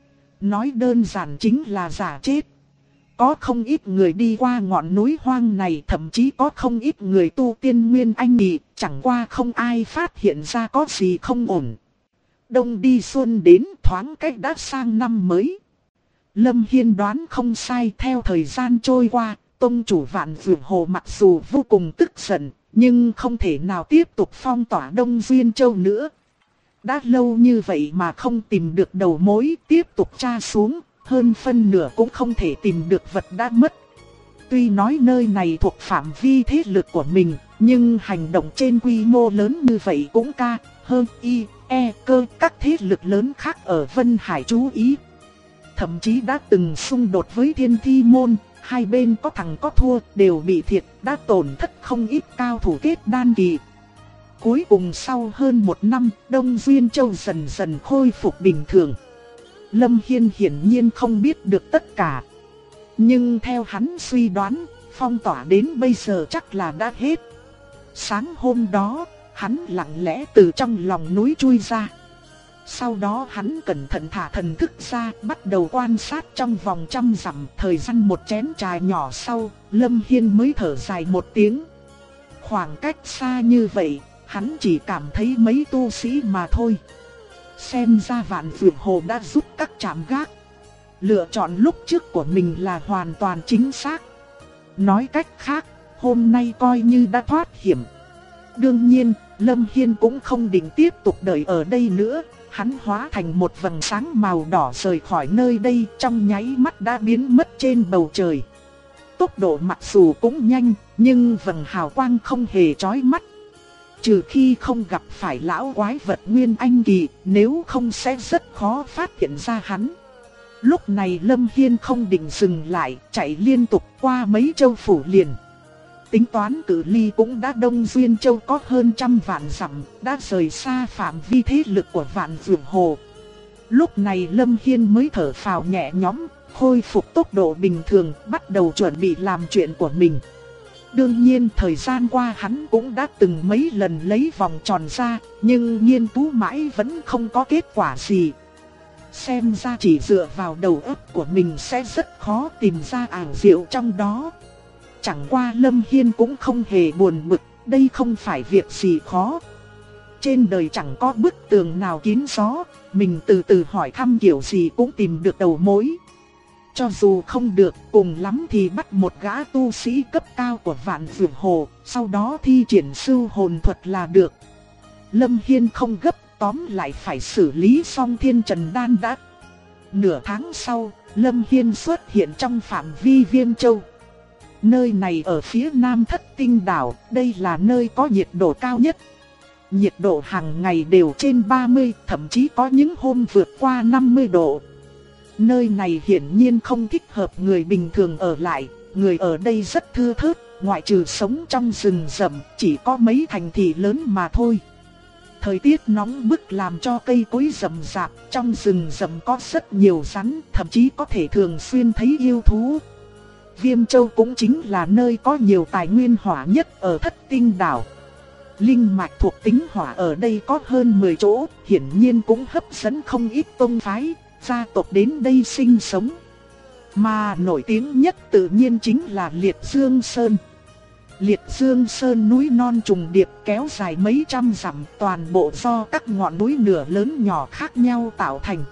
Nói đơn giản chính là giả chết. Có không ít người đi qua ngọn núi hoang này, thậm chí có không ít người tu tiên Nguyên Anh kỳ, chẳng qua không ai phát hiện ra có gì không ổn. Đông đi xuân đến, thoáng cách đã sang năm mới. Lâm Hiên đoán không sai, theo thời gian trôi qua, tông chủ Vạn Dược Hồ mặc dù vô cùng tức giận, nhưng không thể nào tiếp tục phong tỏa Đông Duyên Châu nữa. Đã lâu như vậy mà không tìm được đầu mối, tiếp tục tra xuống, hơn phân nửa cũng không thể tìm được vật đã mất. Tuy nói nơi này thuộc phạm vi thế lực của mình, nhưng hành động trên quy mô lớn như vậy cũng hơn cơ các thế lực lớn khác ở Vân Hải chú ý. Thậm chí đã từng xung đột với Thiên Thi Môn, hai bên có thắng có thua, đều bị thiệt, đã tổn thất không ít cao thủ kết đan kỳ. Cuối cùng sau hơn 1 năm, Đông Duyên Châu dần dần khôi phục bình thường. Lâm Hiên hiển nhiên không biết được tất cả. Nhưng theo hắn suy đoán, phong tỏa đến bây giờ chắc là đã hết. Sáng hôm đó, hắn lặng lẽ từ trong lòng núi chui ra. Sau đó hắn cẩn thận thả thần thức ra, bắt đầu quan sát trong vòng 100 dặm. Thời gian một chén trà nhỏ sau, Lâm Hiên mới thở dài một tiếng. Khoảng cách xa như vậy, hắn chỉ cảm thấy mấy tu sĩ mà thôi. Xem ra Vạn Dược Hồ đã rút các trạm gác. Lựa chọn lúc trước của mình là hoàn toàn chính xác. Nói cách khác, hôm nay coi như đã thoát hiểm. Đương nhiên, Lâm Hiên cũng không định tiếp tục đợi ở đây nữa. hắn hóa thành một vầng sáng màu đỏ rời khỏi nơi đây, trong nháy mắt đã biến mất trên bầu trời. Tốc độ mặc dù cũng nhanh, nhưng vầng hào quang không hề chói mắt. Trừ khi không gặp phải lão quái vật Nguyên Anh kỳ, nếu không sẽ rất khó phát hiện ra hắn. Lúc này Lâm Hiên không định dừng lại, chạy liên tục qua mấy châu phủ liền. Tính toán cự ly cũng đã Đông Duyên Châu có hơn 100 vạn dặm, đã rời xa phạm vi thế lực của Vạn Dược Hồ. Lúc này Lâm Hiên mới thở phào nhẹ nhõm, khôi phục tốc độ bình thường, bắt đầu chuẩn bị làm chuyện của mình. Đương nhiên thời gian qua hắn cũng đã từng mấy lần lấy vòng tròn ra, nhưng nghiên cứu mãi vẫn không có kết quả gì. Xem ra chỉ dựa vào đầu óc của mình sẽ rất khó tìm ra ảo diệu trong đó. Chẳng qua Lâm Hiên cũng không hề buồn bực, đây không phải việc gì khó. Trên đời chẳng có bức tường nào kín gió, mình từ từ hỏi thăm kiểu gì cũng tìm được đầu mối. Cho dù không được, cùng lắm thì bắt một gã tu sĩ cấp cao của Vạn Dược Hồ, sau đó thi triển sưu hồn thuật là được. Lâm Hiên không gấp, tóm lại phải xử lý xong Thiên Trần Đan đã. Nửa tháng sau, Lâm Hiên xuất hiện trong phạm vi Viêm Châu. Nơi này ở phía nam Thất Tinh đảo, đây là nơi có nhiệt độ cao nhất. Nhiệt độ hàng ngày đều trên 30, thậm chí có những hôm vượt qua 50 độ. Nơi này hiển nhiên không thích hợp người bình thường ở lại, người ở đây rất thưa thớt, ngoại trừ sống trong rừng rậm, chỉ có mấy thành thị lớn mà thôi. Thời tiết nóng bức làm cho cây cối rậm rạp, trong rừng rậm có rất nhiều rắn, thậm chí có thể thường xuyên thấy yêu thú. Viêm Châu cũng chính là nơi có nhiều tài nguyên hỏa nhất ở Thất Tinh đảo. Linh mạch thuộc tính hỏa ở đây có hơn 10 chỗ, hiển nhiên cũng hấp dẫn không ít tông phái, gia tộc đến đây sinh sống. Mà nổi tiếng nhất tự nhiên chính là Liệt Dương Sơn. Liệt Dương Sơn núi non trùng điệp kéo dài mấy trăm dặm, toàn bộ do các ngọn núi nửa lớn nhỏ khác nhau tạo thành.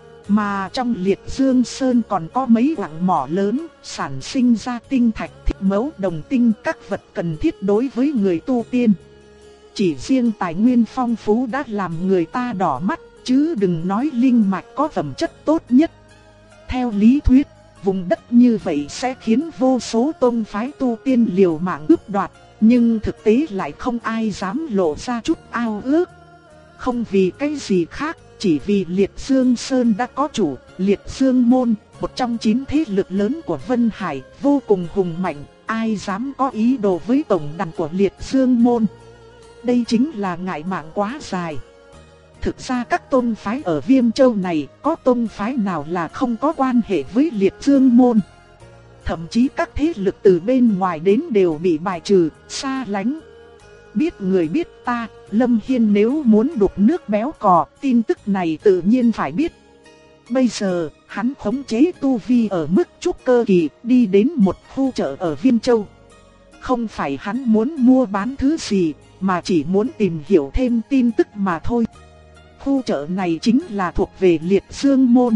Mà trong Liệt Dương Sơn còn có mấy quặng mỏ lớn, sản sinh ra tinh thạch, thiết mẫu, đồng tinh, các vật cần thiết đối với người tu tiên. Chỉ riêng tài nguyên phong phú đã làm người ta đỏ mắt, chứ đừng nói linh mạch có phẩm chất tốt nhất. Theo lý thuyết, vùng đất như vậy sẽ khiến vô số tông phái tu tiên liều mạng cướp đoạt, nhưng thực tế lại không ai dám lộ ra chút ao ước. Không vì cái gì khác, chỉ vì Liệt Dương Sơn đã có chủ, Liệt Dương Môn, một trong 9 thế lực lớn của Vân Hải, vô cùng hùng mạnh, ai dám có ý đồ với tổng đàn của Liệt Dương Môn. Đây chính là ngại mạng quá dài. Thực ra các tôn phái ở Viêm Châu này, có tôn phái nào là không có quan hệ với Liệt Dương Môn. Thậm chí các thế lực từ bên ngoài đến đều bị bài trừ, xa lánh. Biết người biết ta, Lâm Hiên nếu muốn đục nước béo cò, tin tức này tự nhiên phải biết. Bây giờ, hắn khống chế tu vi ở mức trúc cơ kỳ, đi đến một khu chợ ở Viêm Châu. Không phải hắn muốn mua bán thứ gì, mà chỉ muốn tìm hiểu thêm tin tức mà thôi. Khu chợ này chính là thuộc về Liệt Dương Môn.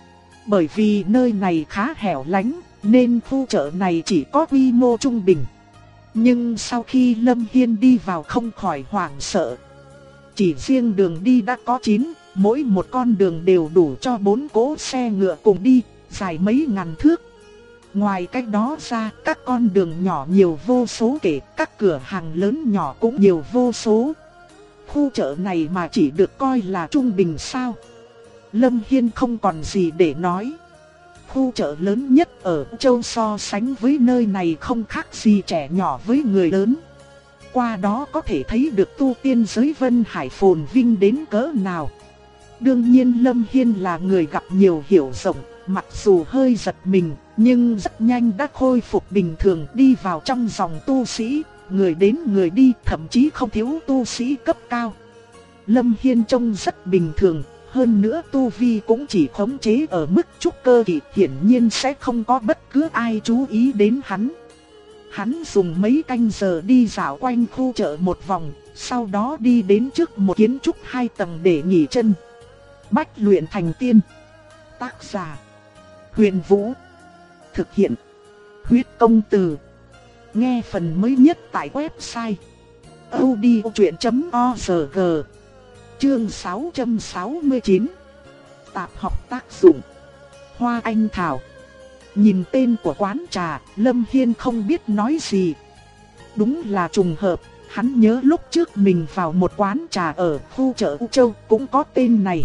Bởi vì nơi này khá hẻo lánh, nên khu chợ này chỉ có quy mô trung bình. Nhưng sau khi Lâm Hiên đi vào không khỏi hoảng sợ. Chỉ riêng đường đi đã có 9, mỗi một con đường đều đủ cho 4 cỗ xe ngựa cùng đi, dài mấy ngàn thước. Ngoài cách đó ra, các con đường nhỏ nhiều vô số kể, các cửa hàng lớn nhỏ cũng nhiều vô số. Khu chợ này mà chỉ được coi là trung bình sao? Lâm Hiên không còn gì để nói. Khu chợ lớn nhất ở Châu so sánh với nơi này không khác gì trẻ nhỏ với người lớn. Qua đó có thể thấy được tu tiên giới Vân Hải phồn vinh đến cỡ nào. Đương nhiên Lâm Hiên là người gặp nhiều hiểu rộng, mặc dù hơi giật mình, nhưng rất nhanh đã khôi phục bình thường, đi vào trong dòng tu sĩ, người đến người đi, thậm chí không thiếu tu sĩ cấp cao. Lâm Hiên trông rất bình thường, hơn nữa tu vi cũng chỉ khống chế ở mức trúc cơ kỳ, hiển nhiên sẽ không có bất cứ ai chú ý đến hắn. Hắn dùng mấy canh giờ đi dạo quanh khu chợ một vòng, sau đó đi đến trước một kiến trúc 2 tầng để nghỉ chân. Bách luyện thành tiên. Tác giả: Huyền Vũ. Thực hiện: Huyết Công Từ. Nghe phần mới nhất tại website audiochuyện.org. Chương 669. Tạp học tác dụng. Hoa anh thảo. Nhìn tên của quán trà, Lâm Hiên không biết nói gì. Đúng là trùng hợp, hắn nhớ lúc trước mình vào một quán trà ở khu chợ U Châu cũng có tên này.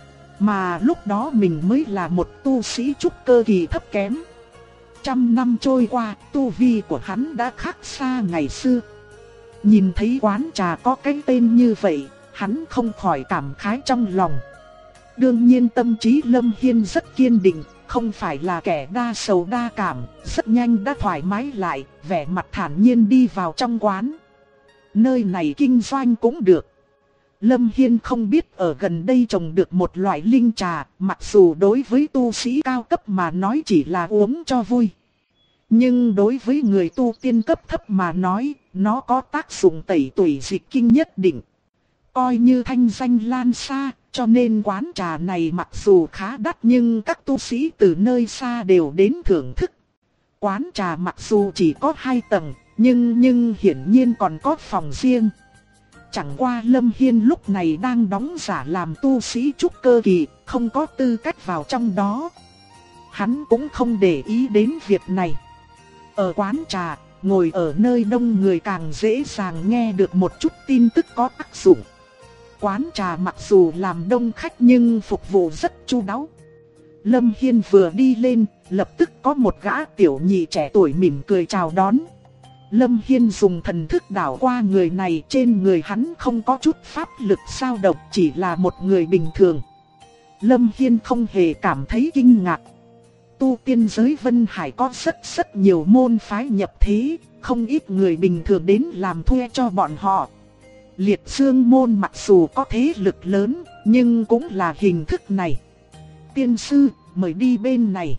Mà lúc đó mình mới là một tu sĩ trúc cơ kỳ thấp kém. Trăm năm trôi qua, tu vi của hắn đã khác xa ngày xưa. Nhìn thấy quán trà có cái tên như vậy, hắn không khỏi cảm khái trong lòng. Đương nhiên tâm trí Lâm Hiên rất kiên định, không phải là kẻ đa sầu đa cảm, rất nhanh đã thoải mái lại, vẻ mặt thản nhiên đi vào trong quán. Nơi này kinh doanh cũng được. Lâm Hiên không biết ở gần đây trồng được một loại linh trà, mặc dù đối với tu sĩ cao cấp mà nói chỉ là uống cho vui. Nhưng đối với người tu tiên cấp thấp mà nói, nó có tác dụng tẩy tủy dịch kinh nhất định. Coi như thanh danh lan xa, cho nên quán trà này mặc dù khá đắt nhưng các tu sĩ từ nơi xa đều đến thưởng thức. Quán trà mặc dù chỉ có 2 tầng, nhưng hiển nhiên còn có phòng riêng. Chẳng qua Lâm Hiên lúc này đang đóng giả làm tu sĩ trúc cơ kỳ, không có tư cách vào trong đó. Hắn cũng không để ý đến việc này. Ở quán trà, ngồi ở nơi đông người càng dễ dàng nghe được một chút tin tức có tác dụng. Quán trà mặc dù làm đông khách nhưng phục vụ rất chu đáo. Lâm Hiên vừa đi lên, lập tức có một gã tiểu nhị trẻ tuổi mỉm cười chào đón. Lâm Hiên dùng thần thức đảo qua người này, trên người hắn không có chút pháp lực dao động, chỉ là một người bình thường. Lâm Hiên không hề cảm thấy kinh ngạc. Tu tiên giới Vân Hải có rất nhiều môn phái nhập thế, không ít người bình thường đến làm thuê cho bọn họ. Liệt Dương môn mặc dù có thế lực lớn, nhưng cũng là hình thức này. Tiên sư, mời đi bên này.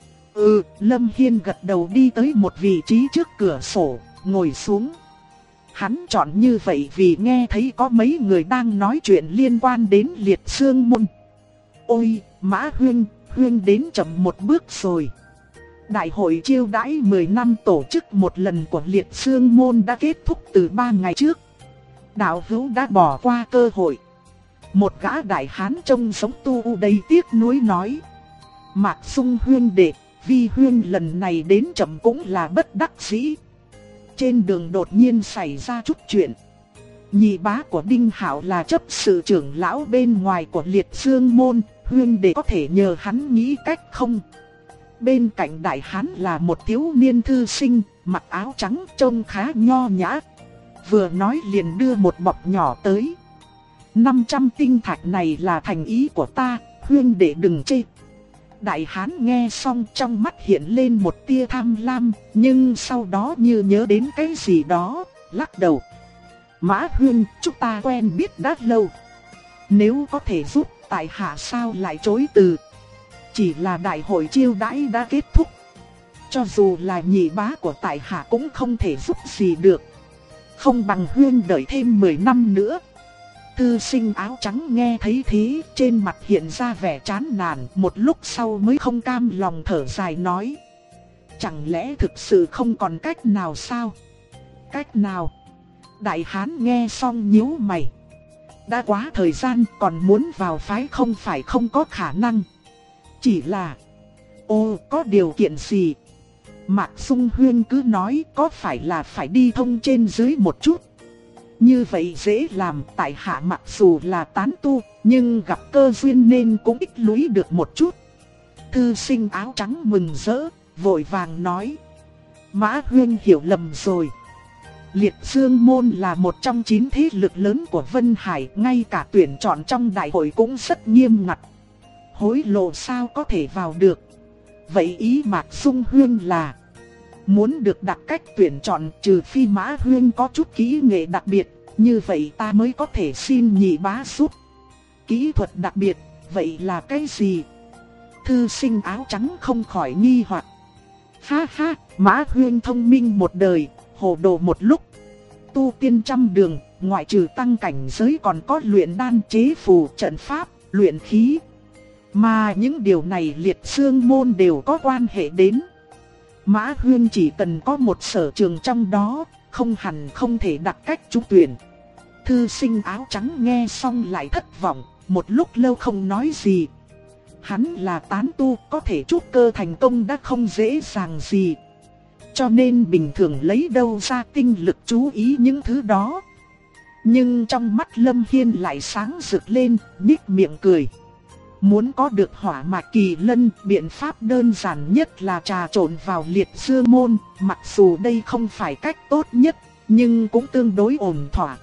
Lâm Hiên gật đầu đi tới một vị trí trước cửa sổ, ngồi xuống. Hắn chọn như vậy vì nghe thấy có mấy người đang nói chuyện liên quan đến Liệt Dương môn. Ôi, Mã Huynh đến chậm một bước rồi. Đại hội chiêu đãi 10 năm tổ chức một lần của Liệt Dương môn đã kết thúc từ 3 ngày trước. Đạo hữu đã bỏ qua cơ hội. Một gã đại hán trông sống tu đầy tiếc nuối nói. Mạc Sung huynh đệ, Vi huynh lần này đến chậm cũng là bất đắc dĩ. Trên đường đột nhiên xảy ra chút chuyện. Nhị bá của Đinh Hạo là chấp sự trưởng lão bên ngoài của Liệt Dương môn, huynh đệ có thể nhờ hắn nghĩ cách không? Bên cạnh đại hán là một thiếu niên thư sinh, mặc áo trắng trông khá nho nhã. Vừa nói liền đưa một bọc nhỏ tới. 500 tinh thạch này là thành ý của ta, huynh đệ đừng chê. Đại hán nghe xong trong mắt hiện lên một tia tham lam, nhưng sau đó như nhớ đến cái gì đó, lắc đầu. Mã huynh, chúng ta quen biết đã lâu. Nếu có thể giúp tại hạ sao lại chối từ. Chỉ là đại hội chiêu đãi đã kết thúc. Cho dù là nhị bá của tại hạ cũng không thể giúp gì được. Không bằng huynh đợi thêm 10 năm nữa. Thư sinh áo trắng nghe thấy thế, trên mặt hiện ra vẻ chán nản, một lúc sau mới không cam lòng thở dài nói. Chẳng lẽ thực sự không còn cách nào sao? Cách nào? Đại hán nghe xong nhíu mày. Đã quá thời gian, còn muốn vào phái không phải không có khả năng. Chỉ là... có điều kiện gì? Mạc Sung Huyên cứ nói có phải là phải đi thông trên dưới một chút. Như vậy dễ làm, tại hạ mặc dù là tán tu, nhưng gặp cơ duyên nên cũng tích lũy được một chút. Thư sinh áo trắng mừng rỡ, vội vàng nói. Mã Huyên hiểu lầm rồi. Liệt Dương môn là một trong 9 thế lực lớn của Vân Hải, ngay cả tuyển chọn trong đại hội cũng rất nghiêm ngặt. Hối lộ sao có thể vào được. Vậy ý Mạc Sung Huyên là muốn được đặt cách tuyển chọn, trừ phi Mã Huyên có chút kỹ nghệ đặc biệt, như vậy ta mới có thể xin nhị bá giúp. Kỹ thuật đặc biệt, vậy là cái gì? Thư sinh áo trắng không khỏi nghi hoặc. Ha ha, Mã Huyên thông minh một đời, hồ đồ một lúc. Tu tiên trăm đường, ngoại trừ tăng cảnh giới còn có luyện đan, chế phù, trận pháp, luyện khí. Mà những điều này Liệt Dương môn đều có quan hệ đến. Mã Huyên chỉ cần có một sở trường trong đó, không hẳn không thể đặt cách trúng tuyển. Thư sinh áo trắng nghe xong lại thất vọng, một lúc lâu không nói gì. Hắn là tán tu, có thể trúc cơ thành công đã không dễ dàng gì. Cho nên bình thường lấy đâu ra tinh lực chú ý những thứ đó. Nhưng trong mắt Lâm Hiên lại sáng rực lên, nhếch miệng cười. Muốn có được hỏa mạch kỳ lân, biện pháp đơn giản nhất là trà trộn vào liệt dương môn. Mặc dù đây không phải cách tốt nhất, nhưng cũng tương đối ổn thỏa.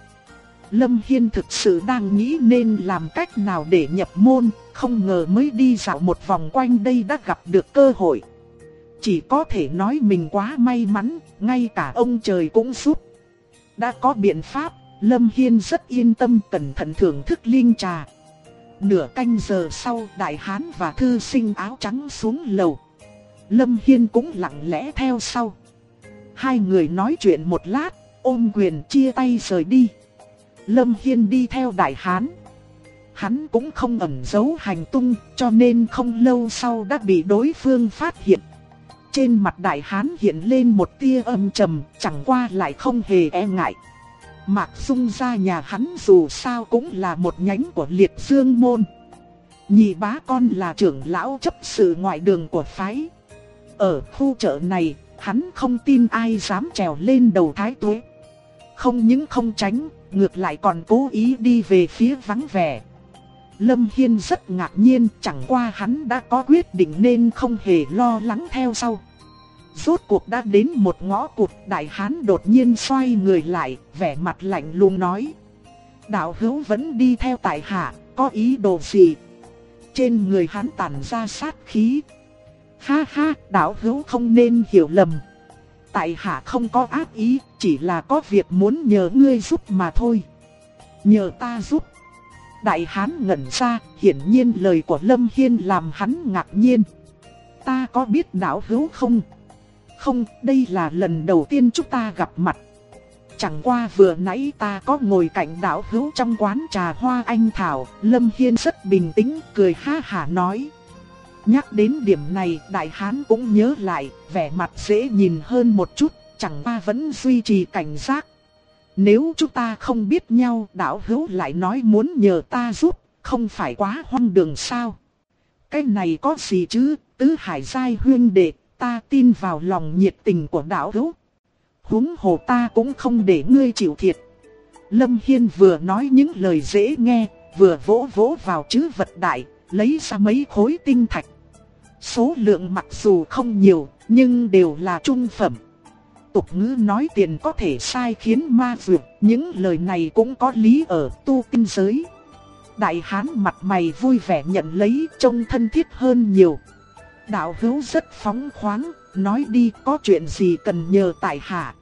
Lâm Hiên thực sự đang nghĩ nên làm cách nào để nhập môn, không ngờ mới đi dạo một vòng quanh đây đã gặp được cơ hội. Chỉ có thể nói mình quá may mắn, ngay cả ông trời cũng giúp. Đã có biện pháp, Lâm Hiên rất yên tâm cẩn thận thưởng thức linh trà. Nửa canh giờ sau, đại hán và thư sinh áo trắng xuống lầu. Lâm Hiên cũng lặng lẽ theo sau. Hai người nói chuyện một lát, ôm quyền chia tay rời đi. Lâm Hiên đi theo đại hán. Hắn cũng không ẩn giấu hành tung, cho nên không lâu sau đã bị đối phương phát hiện. Trên mặt đại hán hiện lên một tia âm trầm, chẳng qua lại không hề e ngại. Mạc Dung gia nhà hắn dù sao cũng là một nhánh của liệt dương môn. Nhị bá con là trưởng lão chấp sự ngoại đường của phái. Ở khu chợ này, hắn không tin ai dám trèo lên đầu thái tuế. Không những không tránh, ngược lại còn cố ý đi về phía vắng vẻ. Lâm Hiên rất ngạc nhiên, chẳng qua hắn đã có quyết định nên không hề lo lắng theo sau. Rốt cuộc đã đến một ngõ cụt, đại hán đột nhiên xoay người lại, vẻ mặt lạnh lùng nói: đạo hữu vẫn đi theo tại hạ, có ý đồ gì? Trên người hắn tản ra sát khí. Ha ha, đạo hữu không nên hiểu lầm. Tại hạ không có ác ý, chỉ là có việc muốn nhờ ngươi giúp mà thôi. Nhờ ta giúp? Đại hán ngẩn ra, hiển nhiên lời của Lâm Hiên làm hắn ngạc nhiên. Ta có biết đạo hữu không? Không, đây là lần đầu tiên chúng ta gặp mặt. Chẳng qua vừa nãy ta có ngồi cạnh đạo hữu trong quán trà Hoa Anh Thảo. Lâm Hiên rất bình tĩnh, cười ha hả nói. Nhắc đến điểm này, đại hán cũng nhớ lại, vẻ mặt dễ nhìn hơn một chút, chẳng qua vẫn duy trì cảnh giác. Nếu chúng ta không biết nhau, đạo hữu lại nói muốn nhờ ta giúp, không phải quá hoang đường sao? Cái này có gì chứ, tứ hải giai huyên đệ, ta tin vào lòng nhiệt tình của đạo hữu. Huống hồ ta cũng không để ngươi chịu thiệt. Lâm Hiên vừa nói những lời dễ nghe, vừa vỗ vỗ vào trữ vật đại, lấy ra mấy khối tinh thạch. Số lượng mặc dù không nhiều, nhưng đều là trung phẩm. Tục ngữ nói tiền có thể sai khiến ma vượt, những lời này cũng có lý ở tu tiên giới. Đại hán mặt mày vui vẻ nhận lấy, trông thân thiết hơn nhiều. Đạo hữu rất phóng khoáng, nói đi, có chuyện gì cần nhờ tại hạ.